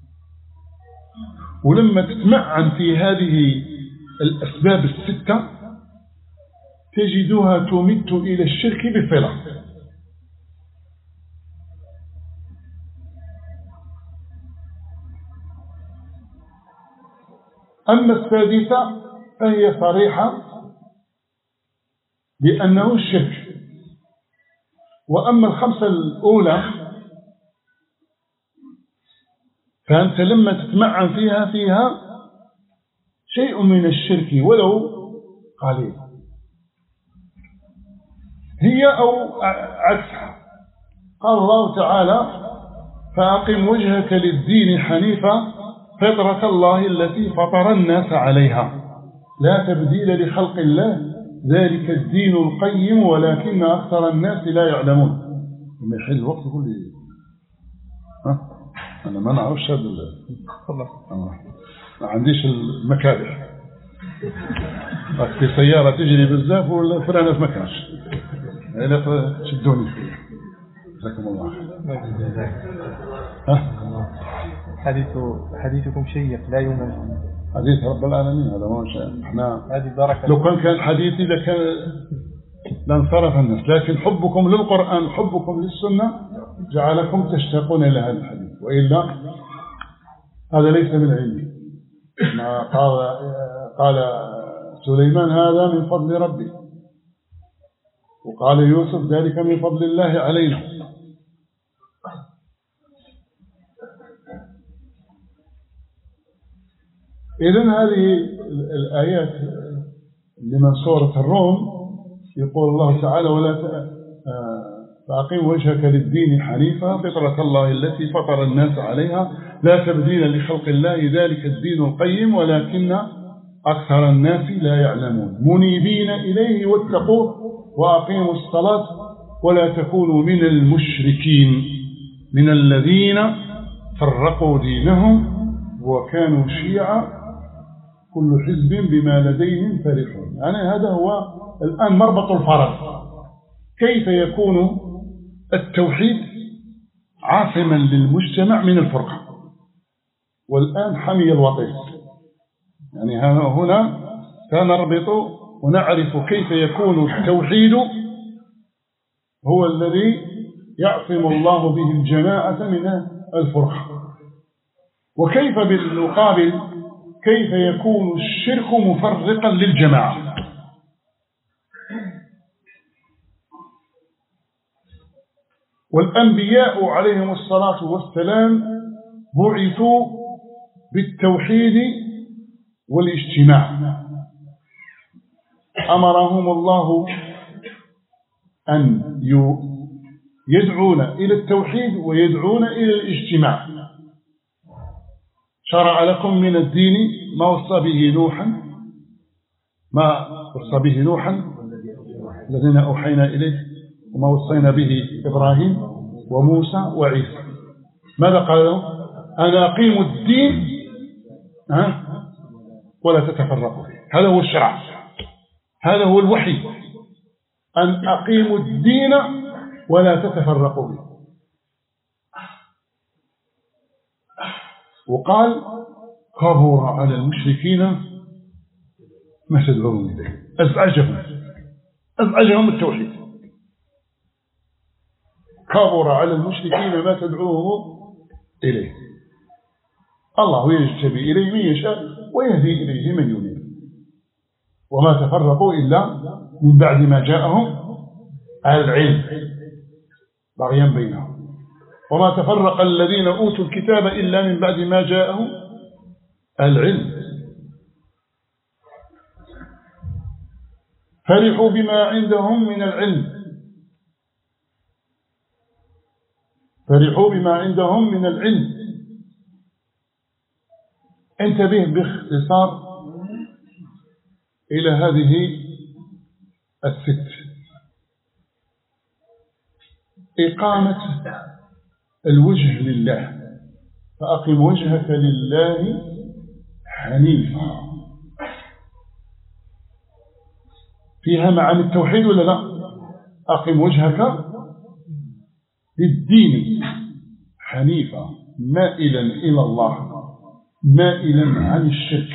ولما تتمعن في هذه الأسباب الستة تجدها تمت إلى الشرك بصلة. أما السادسة فهي صريحة بأنه الشرك. وأما الخمسة الأولى فأنت لما تتمعن فيها فيها شيء من الشرك ولو قليل، هي أو عكسها. قال الله تعالى: فأقم وجهك للدين حنيفا فطرة الله التي فطر الناس عليها لا تبديل لخلق الله ذلك الدين القيم ولكن أكثر الناس لا يعلمون. لما يحل الوقت يقول لي ها أنا ما نعرفش هذا ما عنديش المكابح، في سيارة تجري بزاف والفرانة في مكانش، لا تشدوني فيها. جزاكم الله خير. حديث حديثكم شيق لا يمل. حديث رب العالمين هذا ما شاء. احنا هذه بركة. لو كان كان حديثي لكان لانصرف الناس، لكن حبكم للقرآن حبكم للسنة جعلكم تشتاقون إلى هذا الحديث، وإلا هذا ليس من عندي. ما قال قال سليمان هذا من فضل ربي، وقال يوسف ذلك من فضل الله علينا. إذن هذه الآيات من سورة الروم يقول الله تعالى ولا فأقم وجهك للدين حنيفا فطرة الله التي فطر الناس عليها لا تبديل لخلق الله ذلك الدين القيم ولكن أكثر الناس لا يعلمون منيبين إليه واتقوه وأقيموا الصلاة ولا تكونوا من المشركين من الذين فرقوا دينهم وكانوا شيعا كل حزب بما لديهم فرحون. يعني هذا هو الآن مربط الفرس، كيف يكون التوحيد عاصما للمجتمع من الفرقة. والآن حمي الوطيس، يعني هنا سنربط ونعرف كيف يكون التوحيد هو الذي يعصم الله به الجماعة من الفرقة، وكيف بالمقابل كيف يكون الشرك مفرقا للجماعة. والأنبياء عليهم الصلاة والسلام بعثوا بالتوحيد والاجتماع، أمرهم الله أن يدعون إلى التوحيد ويدعون إلى الاجتماع. شرع لكم من الدين ما وصى به نوحا ما وصى به نوحا الذين أوحينا إليه وما وصينا به إبراهيم وموسى وعيسى. ماذا قال لهم؟ أن أقيموا الدين ولا تتفرقوا فيه. هذا هو الشرع، هذا هو الوحي، أن أقيموا الدين ولا تتفرقوا به. وقال كبر على المشركين ما تدعون إليه، أزعجهم أزعجهم التوحيد. كبر على المشركين ما تدعوه إليه. الله يجتبي إليه من يشاء ويهدي إليه من ينيب، وما تفرقوا إلا من بعد ما جاءهم العلم بغيا بينهم، وما تفرق الذين أوتوا الكتاب إلا من بعد ما جاءهم العلم. فرحوا بما عندهم من العلم فرحوا بما عندهم من العلم. انتبه باختصار إلى هذه الست: إقامة الوجه لله، فأقم وجهك لله حنيفا، فيها معاني التوحيد ولا لا؟ أقم وجهك للدين حنيفا مائلا إلى الله، مائلا عن الشرك.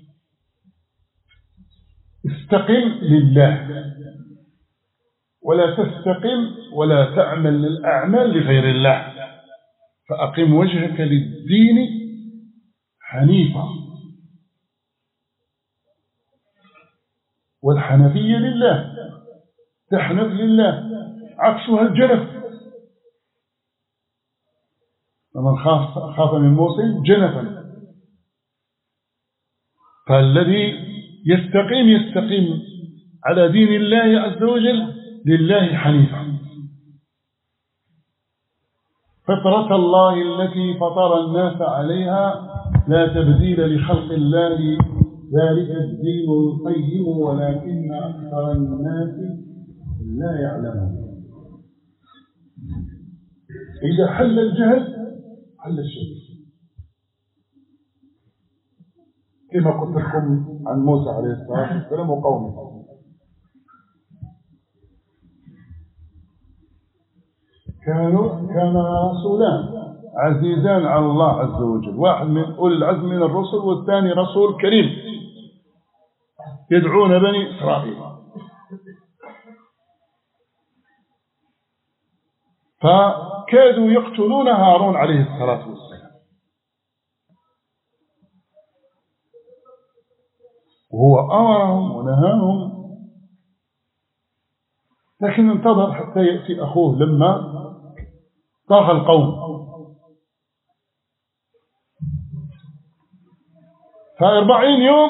استقم لله ولا تستقم ولا تعمل الأعمال لغير الله، فأقم وجهك للدين حنيفا. والحنفية لله، تحنف لله، عكسها الجنف. ومن خاف, خاف من موصل جنفا. فالذي يستقيم يستقيم على دين الله عز وجل لله حنيفا. فطرة الله التي فطر الناس عليها لا تبديل لخلق الله ذلك الدين القيم ولكن أكثر الناس لا يعلمون. إذا حل الجهل حل الشرك، كما قلت لكم عن موسى عليه الصلاة والسلام وقومه. كانوا كان رسولان عزيزان على الله عز وجل، واحد من أولي العزم من الرسل والثاني رسول كريم يدعون بني إسرائيل. فكادوا يقتلون هارون عليه الصلاة والسلام، وهو أمرهم ونهاهم، لكن انتظر حتى يأتي أخوه لما طاغى القوم. فأربعين يوم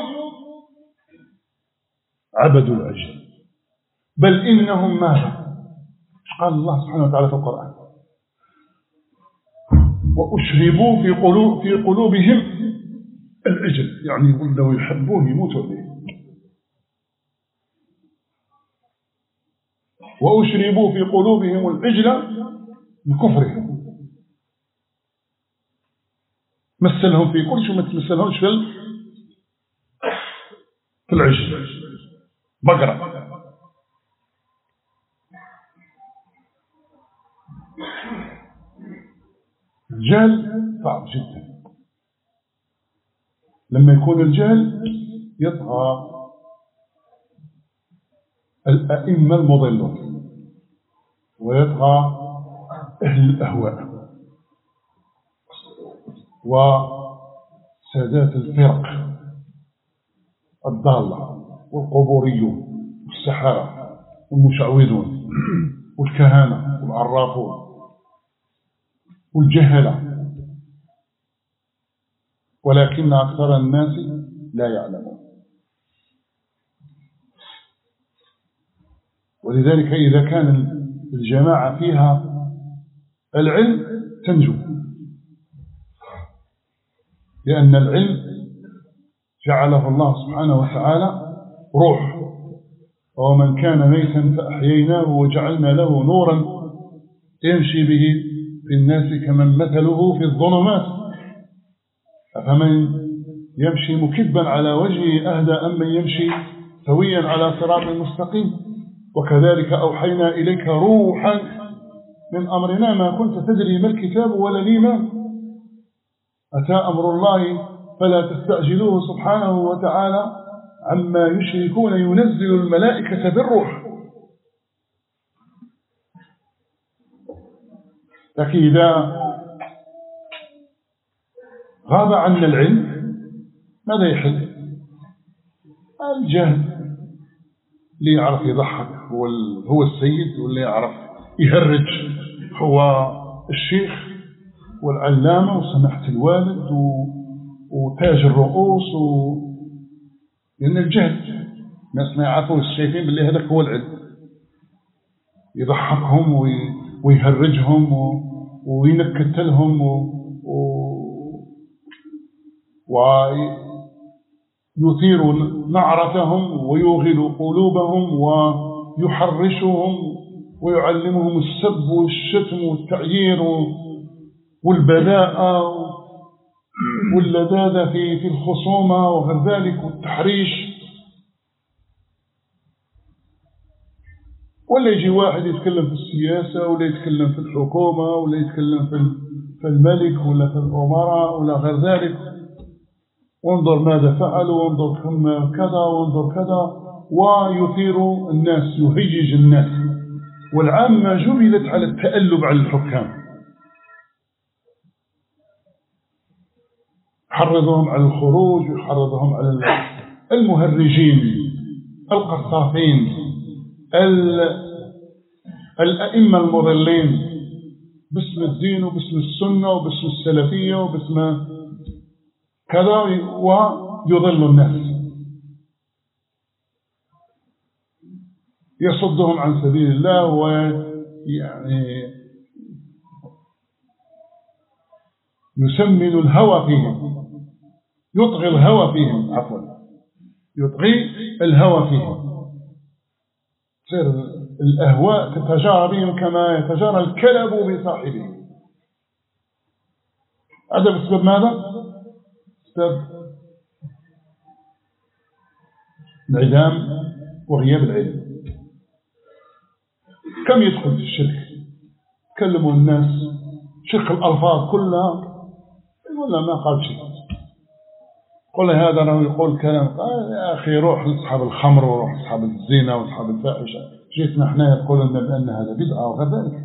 عبدوا العجل. بل إنهم ماذا قال الله سبحانه وتعالى في القرآن وأشربوا في قلوب في قلوبهم العجل، يعني لو يحبون يموتوا به. وأشربوا في قلوبهم العجل بكفرهم، مثلهم في كل شيء، ما تمثلهمش في العجل بقرة. الجهل صعب جدا. لما يكون الجهل يطغى الأئمة المضلون ويطغى أهل الأهواء وسادات الفرق الضالة والقبوريون والسحرة والمشعوذون والكهنة والعرافون والجهلة، ولكن أكثر الناس لا يعلمون. ولذلك إذا كان الجماعة فيها العلم تنجو، لأن العلم جعله الله سبحانه وتعالى روح. ومن كان ميتا فأحييناه وجعلنا له نورا يمشي به في الناس كمن مثله في الظلمات، أفمن يمشي مكبا على وجهه أهدى أم من يمشي سويا على صراط مستقيم. وكذلك أوحينا إليك روحا من أمرنا ما كنت تدري ما الكتاب ولا الإيمان، أتى أمر الله فلا تستعجلوه سبحانه وتعالى عما يشركون، ينزل الملائكة بالروح. لكن إذا غاب عنا العلم ماذا يحل؟ الجهل، اللي يعرف يضحك هو هو السيد، واللي يعرف يهرج هو الشيخ والعلامة وسماحة الوالد وتاج الرؤوس و... لأن الجهل الناس ما يعرفوا الشايفين باللي هذا هو العلم، يضحكهم وي... ويهرجهم و... وينكت لهم و... و... ويثير نعرتهم ويوغل قلوبهم ويحرشهم ويعلمهم السب والشتم والتعيير والبذاءة واللذاذة في في الخصومة وغير ذلك والتحريش. ولا يجي واحد يتكلم في السياسة ولا يتكلم في الحكومة ولا يتكلم في الملك ولا في الأمراء ولا غير ذلك، وانظر ماذا فعلوا وانظر كم كذا وانظر كذا، ويثير الناس يهيج الناس. والعامة جبلت على التألب على الحكام، حرضهم على الخروج وحرضهم على المهرجين القصافين الأئمة المضلين باسم الدين وباسم السنة وباسم السلفية وباسم كذا، ويضل الناس، يصدهم عن سبيل الله ويعني يسمن الهوى فيهم، يطغي الهوى فيهم عفوا يطغي الهوى فيهم، تصير الأهواء تتجارى بهم كما يتجارى الكلب بصاحبه. هذا بسبب ماذا؟ بسبب انعدام وغياب العلم. كم يدخل في الشرك، كلموا الناس شق الألفاظ كلها ولا ما قال شيء، قل هذا أنه يقول كلام، قال يا أخي روح لأصحاب الخمر وروح لأصحاب الزنا وأصحاب الفاحشة، جيتنا احنا يقولون بأن هذا بدعة وغير ذلك،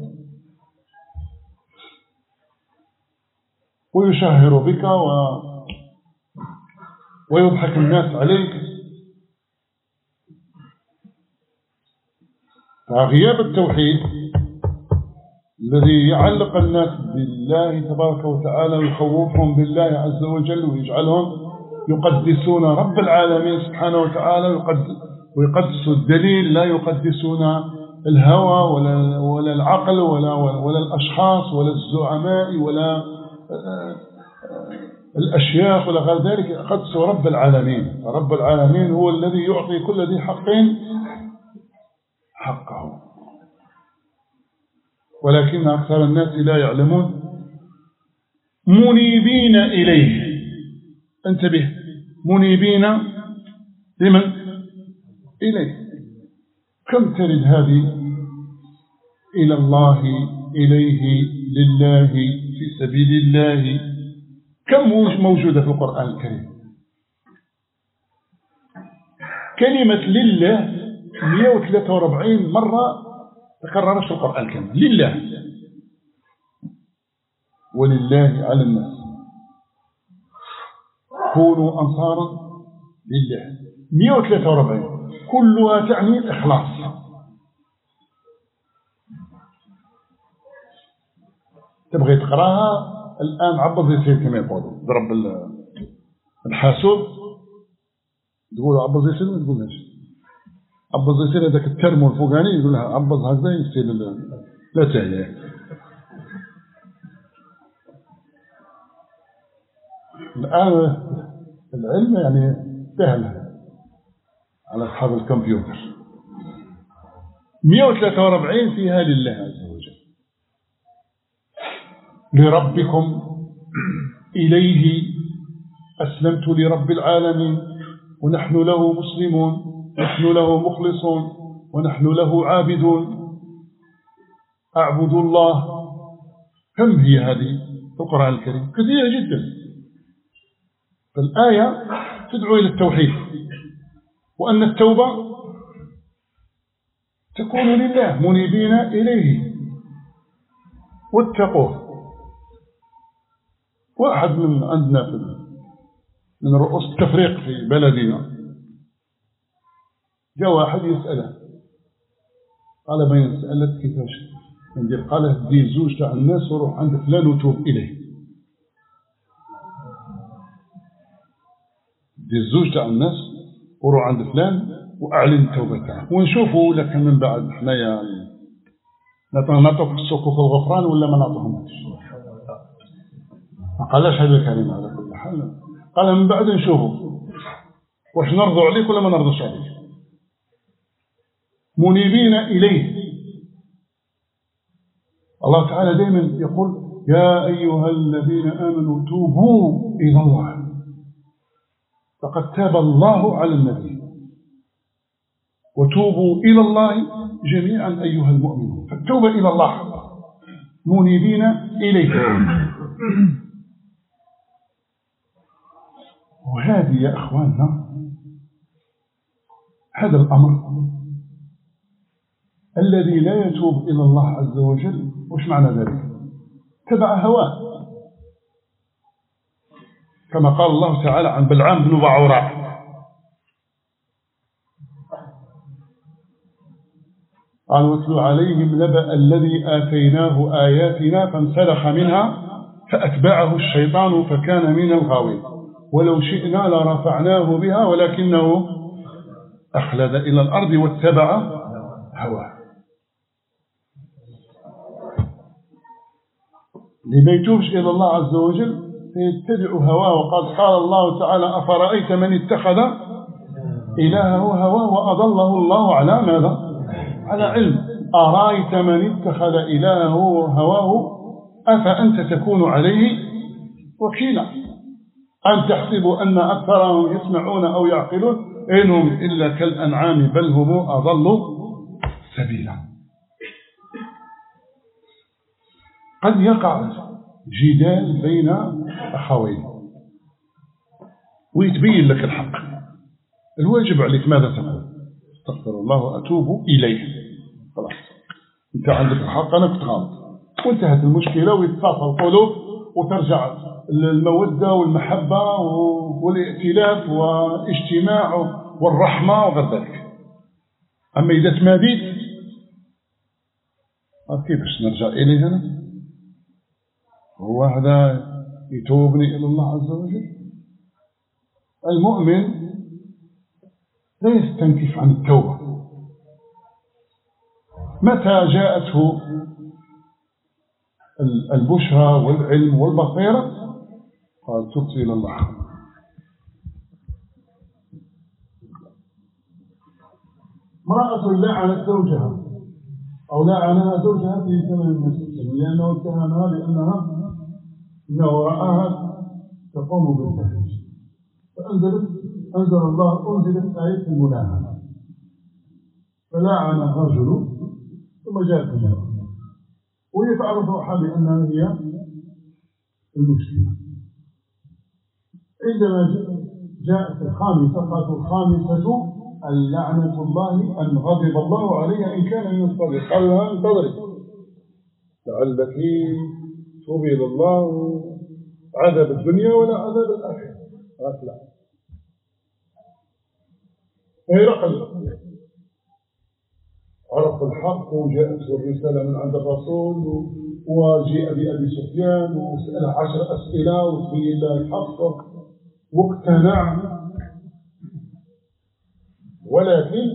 ويشهر بك و... ويضحك الناس عليك. فغياب التوحيد الذي يعلق الناس بالله تبارك وتعالى ويخوفهم بالله عز وجل ويجعلهم يقدسون رب العالمين سبحانه وتعالى ويقدسوا الدليل، لا يقدسون الهوى ولا ولا العقل ولا ولا الأشخاص ولا الزعماء ولا الأشياخ ولا غير ذلك. يقدسوا رب العالمين. رب العالمين هو الذي يعطي كل ذي حق حقه، ولكن أكثر الناس لا يعلمون. منيبين إليه، انتبه، منيبين لمن؟ إليه. كم ترد هذه؟ إلى الله، إليه، لله، في سبيل الله. كم موجودة في القرآن الكريم؟ كلمة لله مئة وثلاثة وأربعين مرة تكررت في القرآن الكريم. لله، ولله على الناس كونوا أنصارا لله. مئة وثلاثة وأربعين كلها تعني الإخلاص. تبغي تقراها الآن، عبض يصير كما يقولوا، ضرب الحاسوب تقول عبض يصير، ما تقولهاش عبض يصير. هذاك الترمو الفوقاني يقول لها عبض هكذا يصير، لا تعي. الآن العلم يعني سهل على أصحاب الكمبيوتر. مئة وثلاثة وأربعين فيها لله عز وجل. لربكم، إليه أسلمت لرب العالمين، ونحن له مسلمون، نحن له مخلصون، ونحن له عابدون. أعبد الله. كم هي هذه في القرآن الكريم؟ كثيرة جدا. فالآية تدعو إلى التوحيد، وأن التوبة تكون لله، منيبين إليه واتقوه. واحد من عندنا في من رؤوس التفريق في بلدنا جاء واحد يسأله، قال بين سألت كيفاش ندير؟ قال دي زوج تاع الناس وروح عند فلان وتوب إليه. دي الزوج تاع الناس وروح عند فلان وأعلن التوبة تاعه ونشوفوا لكن من بعد حنايا نعطوك الصكوك الغفران ولا ما نعطوهمش. ما قالش هذا الكلمة على كل حال، قال من بعد نشوفوا واش نرضوا عليك ولا ما نرضوش عليك. منيبين إليه. الله تعالى دائما يقول يا أيها الذين آمنوا توبوا إلى الله. فقد تاب الله على النبي. وتوبوا إلى الله جميعا أيها المؤمنون. فالتوبة إلى الله، منيبين إليه. وهذه يا أخواننا هذا الأمر الذي لا يتوب إلى الله عز وجل، وش معنى ذلك؟ تبع هواه، كما قال الله تعالى عن بلعام بن بعوراء قال واتلو عليهم نبأ الذي آتيناه آياتنا فانسلخ منها فأتبعه الشيطان فكان من الغاوين ولو شئنا لرفعناه بها ولكنه أخلد إلى الأرض واتبع هواه. لما يتوبش إلى الله عز وجل فيتبع هواه. وقد قال الله تعالى أفرأيت من اتخذ إلهه هواه وأضله الله على ماذا؟ على علم. أرأيت من اتخذ إلهه هواه أفأنت تكون عليه وكيلا أم تحسب أن أكثرهم يسمعون أو يعقلون إنهم إلا كالأنعام بل هم أضلوا سبيلا. قد يقع جدال بين أخوين ويتبين لك الحق، الواجب عليك ماذا تقول؟ استغفر الله وأتوب إليه. خلاص أنت عندك الحق أنا كنت غلط، وانتهت المشكلة ويتصافى القلوب وترجع المودة والمحبة والائتلاف والاجتماع والرحمة وغير ذلك. أما إذا تماديت كيفاش نرجع إليه أنا؟ هو هذا يتوبني إلى الله عز وجل؟ المؤمن لا يستنكف عن التوبة. متى جاءته البشرى والعلم والبصيرة قال تبت إلى الله. امرأة لعنت زوجها أو لعنها زوجها في زمن النبي لأنه اتهمها بأنها إنه رآها تقوم بالفحش، فأنزلت أنزل الله أنزلت آية الملاعنة، فلعن الرجل ثم جاءت المرأة وهي تعرف بأنها هي المشكلة. عندما جاءت الخامسة قالت الخامسة اللعنة الله أن غضب الله عليها إن كان من الصديق. قال لها انتظري لعلك توبي إلى الله عذاب الدنيا ولا عذاب الآخرة. قالت لا. هرقل عرف الحق وجاءته الرسالة من عند الرسول وجاء بأبي سفيان وسأله عشر أسئلة وتبين له الحق واقتنع، ولكن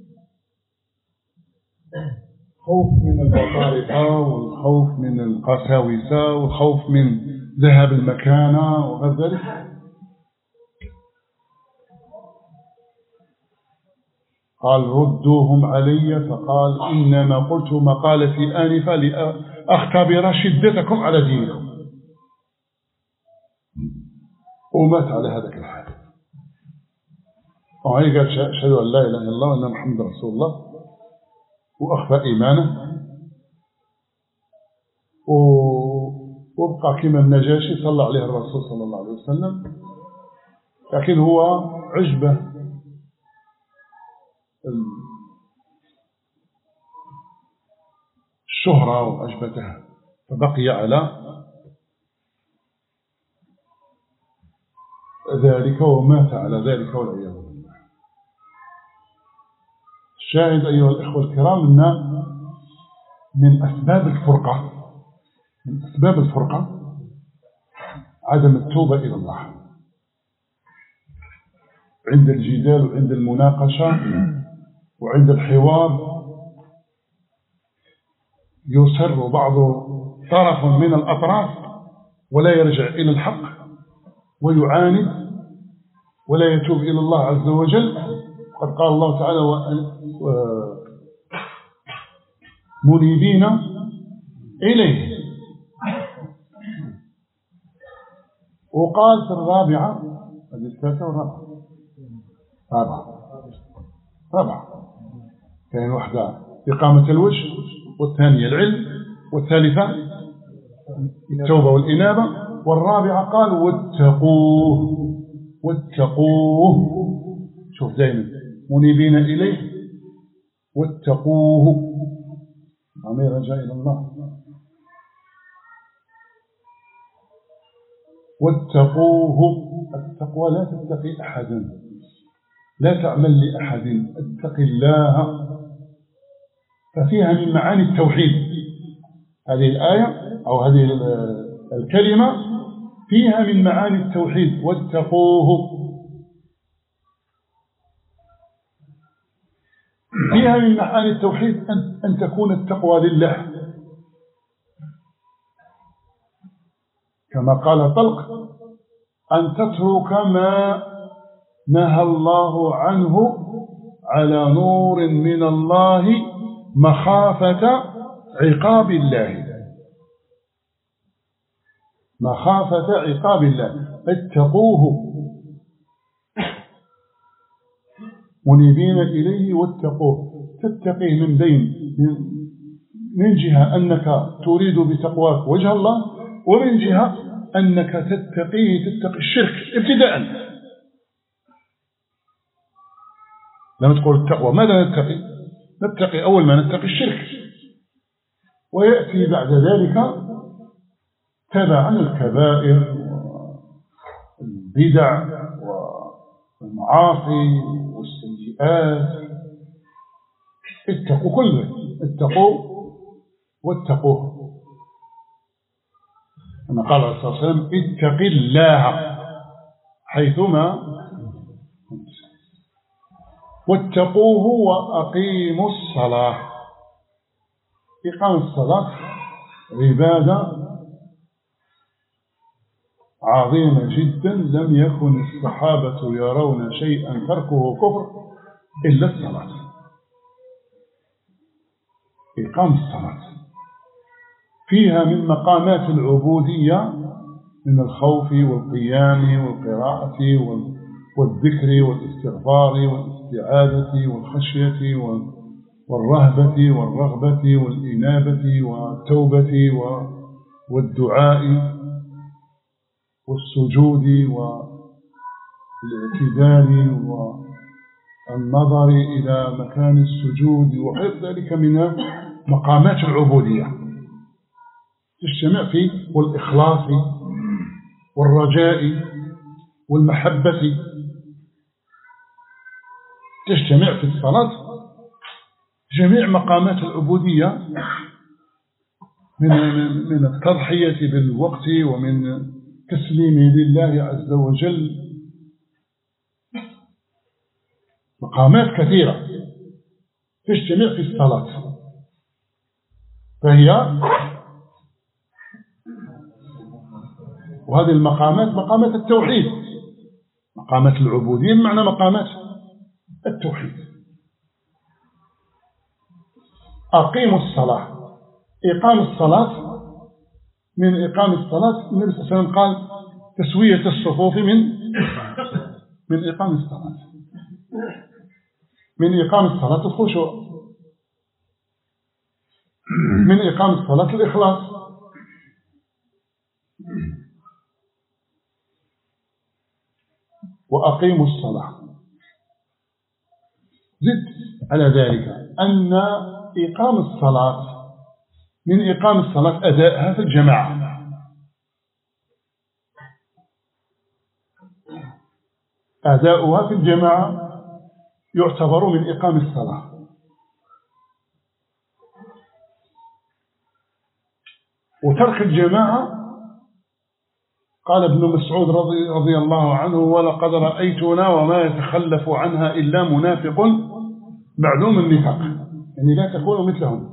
خوف من البطارقة والخوف من القساوسة والخوف من ذهاب المكانة وغير ذلك قال ردوهم علي، فقال إنما قلت مقالتي آنفة لأختبر شدتكم على دينكم، ومات على هذا الحال. وهي قال أشهد أن لا إله إلا الله وأن محمد رسول الله، وأخفى إيمانه وابقى كما النجاشي صلى عليه الرسول صلى الله عليه وسلم، لكن هو عجبه الشهرة وعجبتها فبقي على ذلك ومات على ذلك والعياذ بالله. الشاهد أيها الإخوة الكرام أن من أسباب الفرقة من أسباب الفرقة عدم التوبة إلى الله. عند الجدال وعند المناقشة وعند الحوار يصر بعض طرف من الأطراف ولا يرجع إلى الحق ويعاند ولا يتوب إلى الله عز وجل. قد قال الله تعالى منيبين إليه. وقال في الرابعة هذه الثالثة والرابعة رابعة رابعة كان واحدة إقامة الوجه، والثانية العلم، والثالثة التوبة والإنابة، والرابعة قال واتقوه واتقوه. شوف دائما منيبين إليه واتقوه، عمي رجاء إلى الله. واتقوه، التقوى لا تتقي أحدا، لا تعمل لأحد، اتق الله. ففيها من معاني التوحيد هذه الآية أو هذه الكلمة، فيها من معاني التوحيد واتقوه. فيها من معاني التوحيد أن, أن تكون التقوى لله، كما قال طلق أن تترك ما نهى الله عنه على نور من الله مخافة عقاب الله، مخافة عقاب الله. اتقوه منيبين إليه واتقوه. تتقيه من بين من جهة أنك تريد بتقواك وجه الله، ومن جهة أنك تتقيه تتقي الشرك ابتداء. لما تقول التقوى ماذا نتقي؟ نتقي أول ما نتقي الشرك، ويأتي بعد ذلك تبعا الكبائر والبدع والمعاصي والسيئات. اتقوا كله، اتقوا واتقوه. كما قال عليه الصلاة والسلام اتق الله حيثما واتقوه وأقيموا الصلاة. إقام الصلاة عبادة عظيمة جدا، لم يكن الصحابة يرون شيئا تركه كفر إلا الصلاة. إقام الصلاة فيها من مقامات العبودية من الخوف والقيام والقراءة والذكر والاستغفار والاستعاذة والخشية والرهبة والرغبة والإنابة والتوبة والدعاء والسجود والاعتدال والنظر إلى مكان السجود وغير ذلك من مقامات العبودية تجتمع في والإخلاص والرجاء والمحبة، تجتمع في الصلاة جميع مقامات العبودية من من التضحية بالوقت ومن تسليم لله عز وجل، مقامات كثيرة تجتمع في الصلاة. فهي وهذه المقامات مقامات التوحيد، مقامات العبودية بمعنى مقامات التوحيد. أقيموا الصلاة. إقام الصلاة من إقام الصلاة النبي صلى الله عليه وسلم قال تسوية الصفوف من من إقام الصلاة، من إقام الصلاة الخشوع، من إقام الصلاة الإخلاص. وأقيموا الصلاة. زد على ذلك أن إقام الصلاة من إقام الصلاة أداءها في الجماعة، أداؤها في الجماعة يعتبر من إقام الصلاة. وترك الجماعة قال ابن مسعود رضي, رضي الله عنه ولقد رأيتنا وما يتخلف عنها إلا منافق معلوم النفاق، يعني لا تكون مثلهم.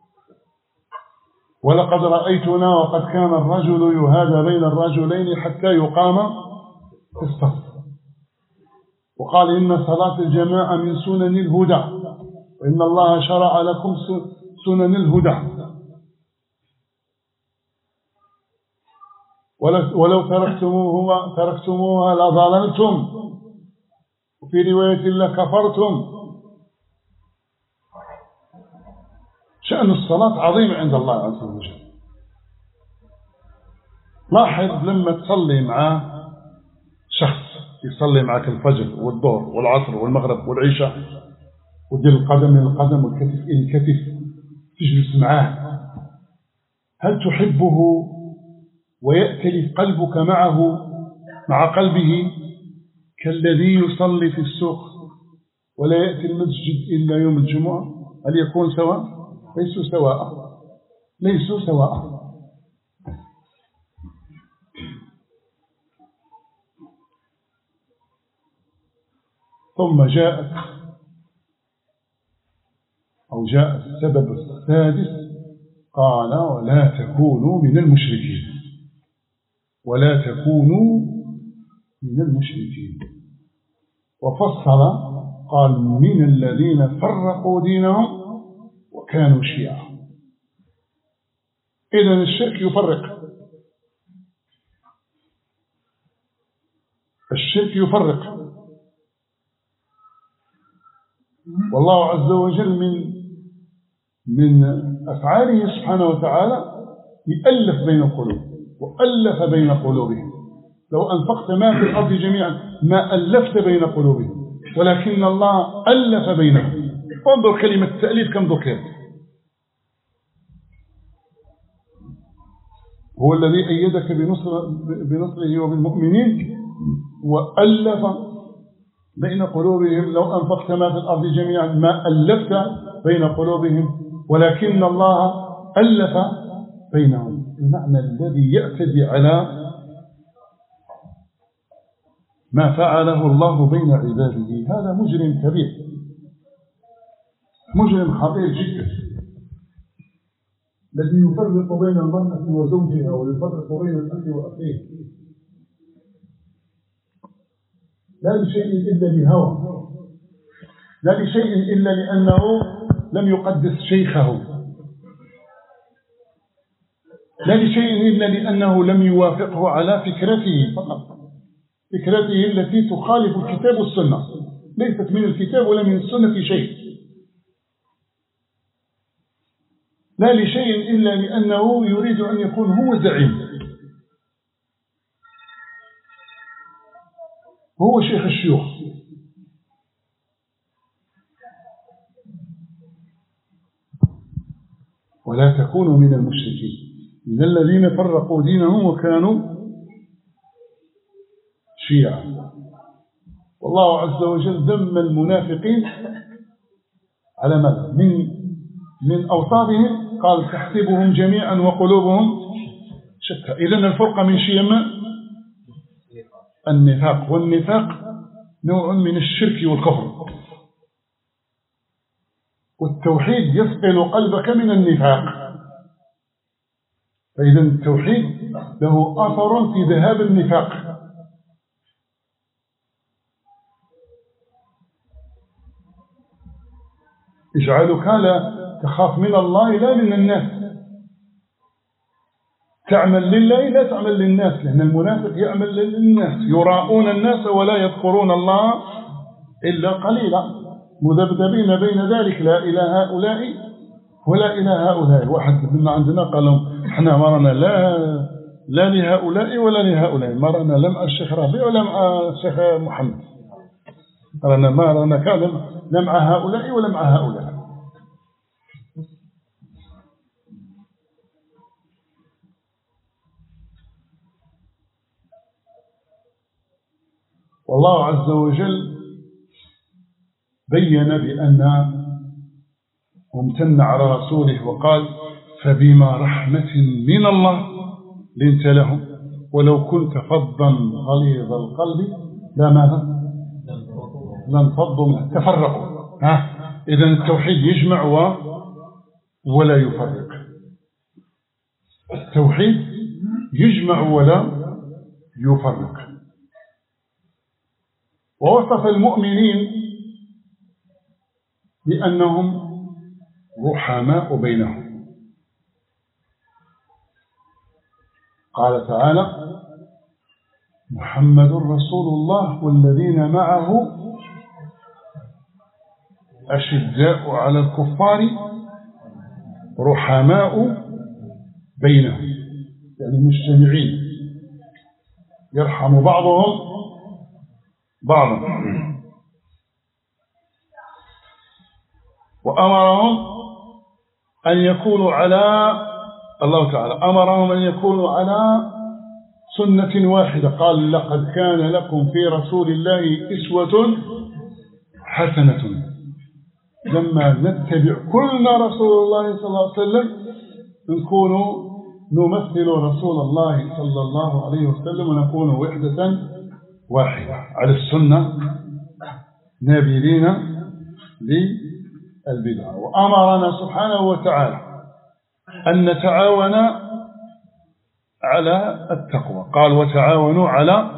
ولقد رأيتنا وقد كان الرجل يهادى بين الرجلين حتى يقام في الصف. وقال إن صلاة الجماعة من سنن الهدى وإن الله شرع لكم سنن الهدى ولو تركتموها تركتموها لضللتم وفي رواية لكفرتم. شأن الصلاة عظيم عند الله عز وجل. لاحظ لما تصلي مع شخص يصلي معك الفجر والظهر والعصر والمغرب والعشاء ودير القدم من القدم والكتف إلى الكتف، تجلس معه، هل تحبه ويأتلف قلبك معه مع قلبه كالذي يصلي في السوق ولا يأتي المسجد إلا يوم الجمعة؟ هل يكون سواء؟ ليسوا سواء، ليسوا سواء. ثم جاءت أو جاء السبب السادس قال ولا تكونوا من المشركين، ولا تكونوا من المشركين. وفصل قال من الذين فرقوا دينهم وكانوا شيعا. إذن الشرك يفرق، الشرك يفرق. والله عز وجل من من أفعاله سبحانه وتعالى يألف بين القلوب وألف بين قلوبهم. لو أنفقت ما في الأرض جميعا ما ألفت بين قلوبهم ولكن الله ألف بينهم. انظر كلمة التأليف كم ذكرت. هو الذي أيدك بنصر بنصره وبالمؤمنين وألف بين قلوبهم. لو أنفقت ما في الأرض جميعا ما ألفت بين قلوبهم ولكن الله ألف بينهم. المعنى الذي يعتدي على ما فعله الله بين عباده هذا مجرم كبير. مجرم خطير جدا الذي يفرق بين المرأة وزوجها ويفرق بين الأخ وأخيه، لا لشيء إلا لهوى، لا لشيء إلا لأنه لم يقدس شيخه، لا لشيء إلا لأنه لم يوافقه على فكرته فقط، فكرته التي تخالف الكتاب والسنة، ليست من الكتاب ولا من السنة شيء، لا لشيء إلا لأنه يريد أن يكون هو زعيم، هو شيخ الشيوخ. ولا تكونوا من المشركين من الذين فرقوا دينهم وكانوا شيعا. والله عز وجل ذم المنافقين على ماذا؟ من من أوصافهم قال تحسبهم جميعا وقلوبهم شتى. إذن الفرقة من شيم النفاق، والنفاق نوع من الشرك والكفر، والتوحيد يثقل قلبك من النفاق. فإذا التوحيد له أثر في ذهاب النفاق. اجعلك لا تخاف من الله لا من الناس، تعمل لله لا تعمل للناس، لأن المنافق يعمل للناس، يراؤون الناس ولا يذكرون الله إلا قليلا، مذبذبين بين ذلك، لا إلى هؤلاء ولا إلى هؤلاء. واحد من عندنا قال لهم احنا مرنا لا لا لهؤلاء ولا لهؤلاء، مرنا لا مع الشيخ ربيع ولا مع الشيخ محمد، مرنا مرنا كان لا مع هؤلاء ولا مع هؤلاء. والله عز وجل بين بأن وامتن على رسوله وقال فبما رحمة من الله لنت لهم ولو كنت فظا غليظ القلب لا ماذا لانفضوا منه تفرقوا. ها إذن التوحيد يجمع و ولا يفرق، التوحيد يجمع ولا يفرق. ووصف المؤمنين بأنهم رحماء بينهم، قال تعالى محمد رسول الله والذين معه أشداء على الكفار رحماء بينهم، يعني مجتمعين يرحم بعضهم بعضا. وأمرهم أن يكونوا على الله تعالى أمرهم أن يكونوا على سنة واحدة، قال لقد كان لكم في رسول الله أسوة حسنة. لما نتبع كلنا رسول الله صلى الله عليه وسلم نكون نمثل رسول الله صلى الله عليه وسلم ونكون وحدة واحدة على السنة نابلين للبدعة. وأمرنا سبحانه وتعالى أن نتعاون على التقوى، قال وتعاونوا على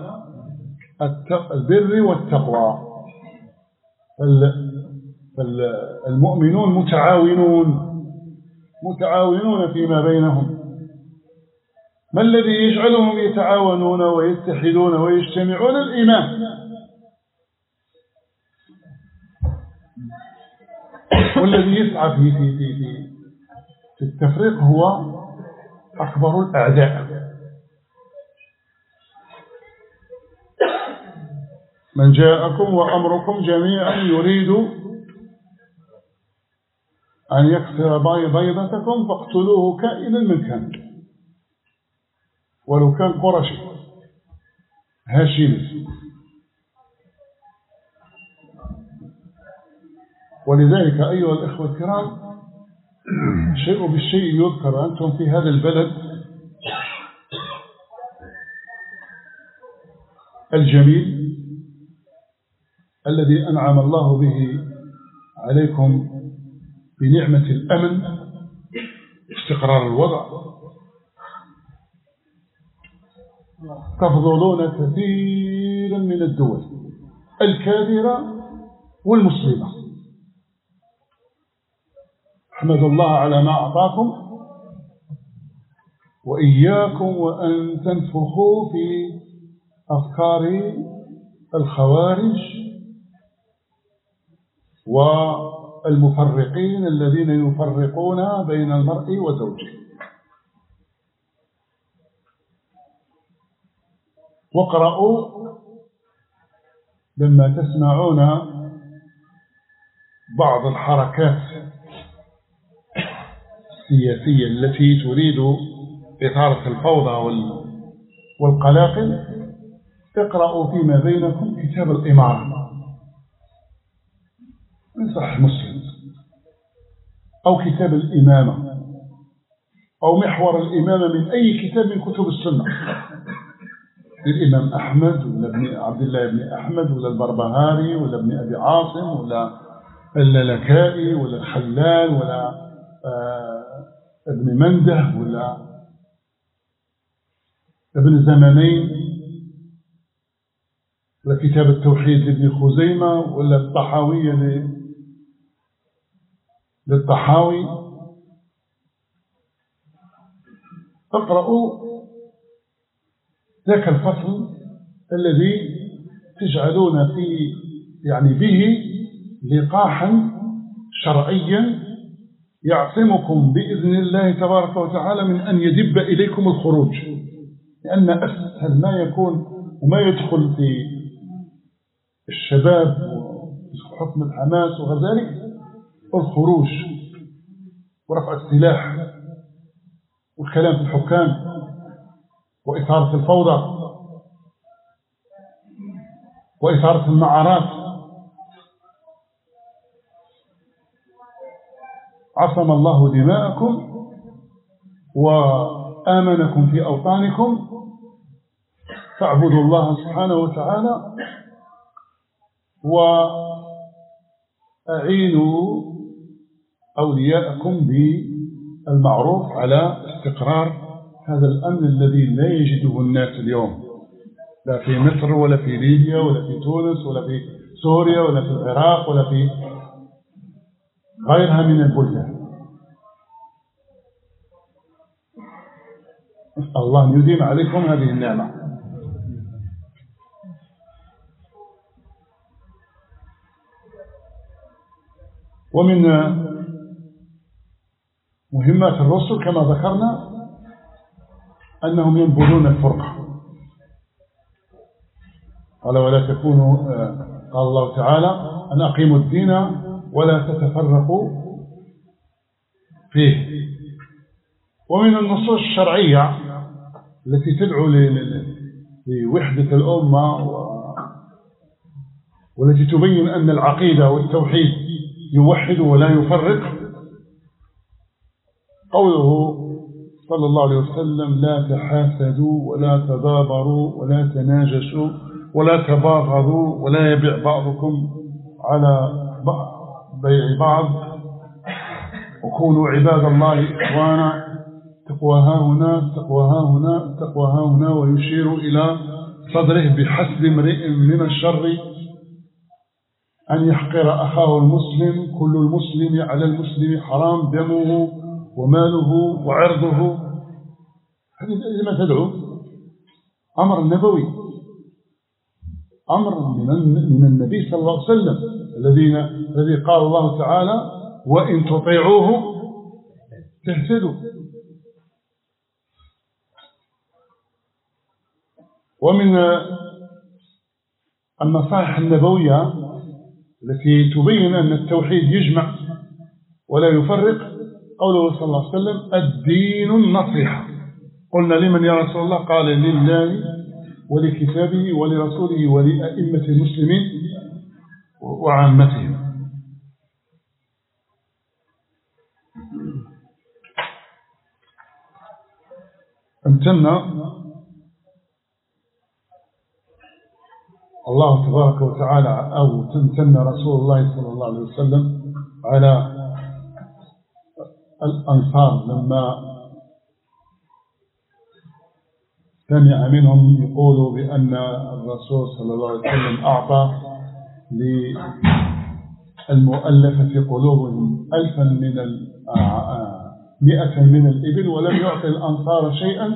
البر والتقوى. فالمؤمنون متعاونون متعاونون فيما بينهم. ما الذي يجعلهم يتعاونون ويتحدون ويجتمعون؟ الإيمان. والذي يسعى في في في في التفريق هو أكبر الأعداء. من جاءكم وأمركم جميعا يريد أن يكسر بيضتكم فاقتلوه كائنا من كان، ولو كان قرشي هاشمي. ولذلك أيها الإخوة الكرام شيء بالشيء يذكر. أنتم في هذا البلد الجميل الذي أنعم الله به عليكم بنعمة الأمن استقرار الوضع، تفضلون كثيرا من الدول الكافرة والمسلمة. احمدوا الله على ما أعطاكم، وإياكم وأن تنفخوا في أفكار الخوارج والمفرقين الذين يفرقون بين المرء وزوجه. واقرأوا لما تسمعون بعض الحركات السياسية التي تريد إثارة الفوضى والقلاقل، اقرأوا فيما بينكم كتاب الإمارة من صحيح مسلم، أو كتاب الإمامة، أو محور الإمامة من أي كتاب من كتب السنة، الإمام أحمد ولا ابن عبد الله بن أحمد ولا البربهاري ولا ابن أبي عاصم ولا اللالكائي ولا الخلال ولا آه ابن منده ولا ابن زمانين ولا كتاب التوحيد لابن خزيمة ولا الطحاوية للطحاوي. اقرأوا ذاك الفصل الذي تجعلون في يعني به لقاحا شرعيا يعصمكم بإذن الله تبارك وتعالى من أن يدب إليكم الخروج، لأن أسهل ما يكون وما يدخل في الشباب وحكم الحماس وغير ذلك الخروج ورفع السلاح والكلام في الحكام وإثارة الفوضى وإثارة المعارات. عصم الله دماءكم وآمنكم في أوطانكم، فاعبدوا الله سبحانه وتعالى وأعينوا أولياءكم بالمعروف على استقرار هذا الأمن الذي لا يجده الناس اليوم، لا في مصر ولا في ليبيا ولا في تونس ولا في سوريا ولا في العراق ولا في غيرها من البلدان. نسأل الله أن يديم عليكم هذه النعمة. ومن مهمات الرسل كما ذكرنا أنهم ينبذون الفرقة. قال ولا تكونوا، قال الله تعالى أن أقيموا الدين ولا تتفرقوا فيه. ومن النصوص الشرعية التي تدعو لوحدة الأمة والتي تبين أن العقيدة والتوحيد يوحد ولا يفرق قوله صلى الله عليه وسلم لا تحاسدوا ولا تدابروا ولا تناجشوا ولا تباغضوا ولا يبيع بعضكم على بيع بعض وكونوا عباد الله إخوانا، تقوى ها هنا تقوى ها هنا تقوى ها هنا، ويشير إلى صدره بحسب امرئ من الشر أن يحقر أخاه المسلم، كل المسلم على المسلم حرام دمه وماله وعرضه. هذه لما تدعو أمر نبوي، أمر من النبي صلى الله عليه وسلم الذين الذي قال الله تعالى وإن تطيعوه تهتدوا. ومن النصائح النبوية التي تبين أن التوحيد يجمع ولا يفرق قوله صلى الله عليه وسلم الدين النصيحة. قلنا لمن يا رسول الله؟ قال لله ولكتابه ولرسوله ولأئمة المسلمين وعامتهم. امتن الله تبارك وتعالى أو تمتن رسول الله صلى الله عليه وسلم على الأنصار لما سمع منهم يقولوا بأن الرسول صلى الله عليه وسلم أعطى للمؤلفة قلوبهم ألفا من مئة من الإبل ولم يعطي الأنصار شيئا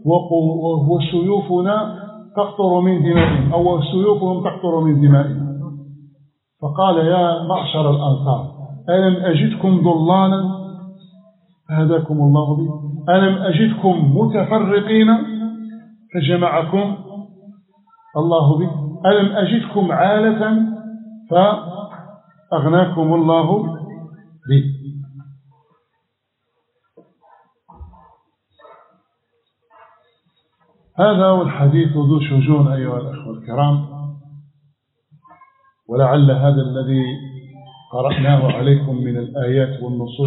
وسيوفنا تقطر من دمائهم أو سيوفهم تقطر من دمائهم. فقال يا معشر الأنصار ألم أجدكم ضلالا فهداكم الله به، ألم أجدكم متفرقين فجمعكم الله به، ألم أجدكم عالة فأغناكم الله به. هذا هو الحديث ذو شجون أيها الأخوة الكرام، ولعل هذا الذي قرأناه عليكم من الآيات والنصوص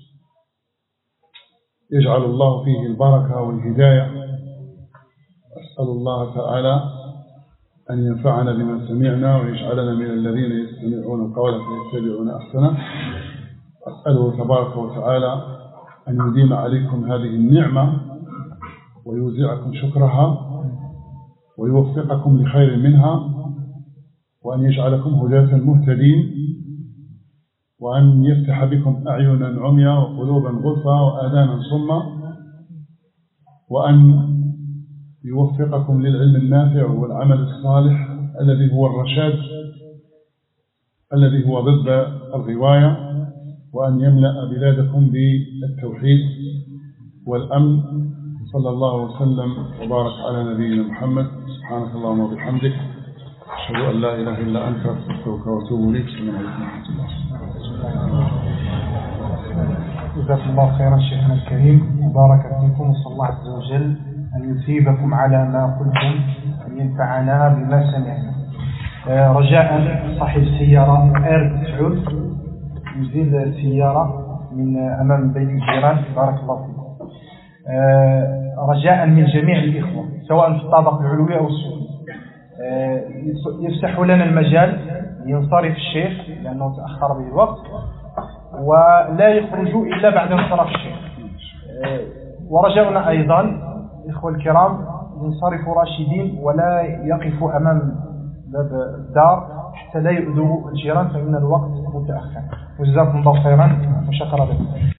يجعل الله فيه البركة والهداية. أسأل الله تعالى أن ينفعنا بما سمعنا ويجعلنا من الذين يستمعون القول فيتبعون أحسنه. أسأله تبارك وتعالى أن يديم عليكم هذه النعمة ويوزعكم شكرها ويوفقكم لخير منها، وأن يجعلكم هداة المهتدين، وأن يفتح بكم أعينا عميا وقلوبا غلفا وآذانا صما، وأن يوفقكم للعلم النافع والعمل الصالح الذي هو الرشاد الذي هو ضد الغواية، وأن يملأ بلادكم بالتوحيد والأمن. صلى الله وسلم وبارك على نبينا محمد. سبحانك اللهم وبحمدك أشهد أن لا إله إلا أنت أستغفرك وأتوب إليك. السلام عليكم ورحمة الله. جزاكم الله خيرا شيخنا الكريم وبارك فيكم، وصلى الله عز وجل أن يثيبكم على ما قلتم، أن ينفعنا بما سمعنا. رجاء صاحب السيارة آر تسعود يزيل السيارة من أمام بيت الجيران بارك الله فيكم. رجاء من جميع الإخوة سواء في الطابق العلوي أو السفلي يفتحوا لنا المجال ينصرف الشيخ لأنه تأخر به الوقت، ولا يخرجوا إلا بعد انصراف الشيخ. ورجاؤنا أيضا إخوة الكرام ينصرفوا راشدين ولا يقفوا أمام باب الدار حتى لا يؤذوا الجيران فإن الوقت متأخر. وجزاكم الله خيرا وشكرا لكم.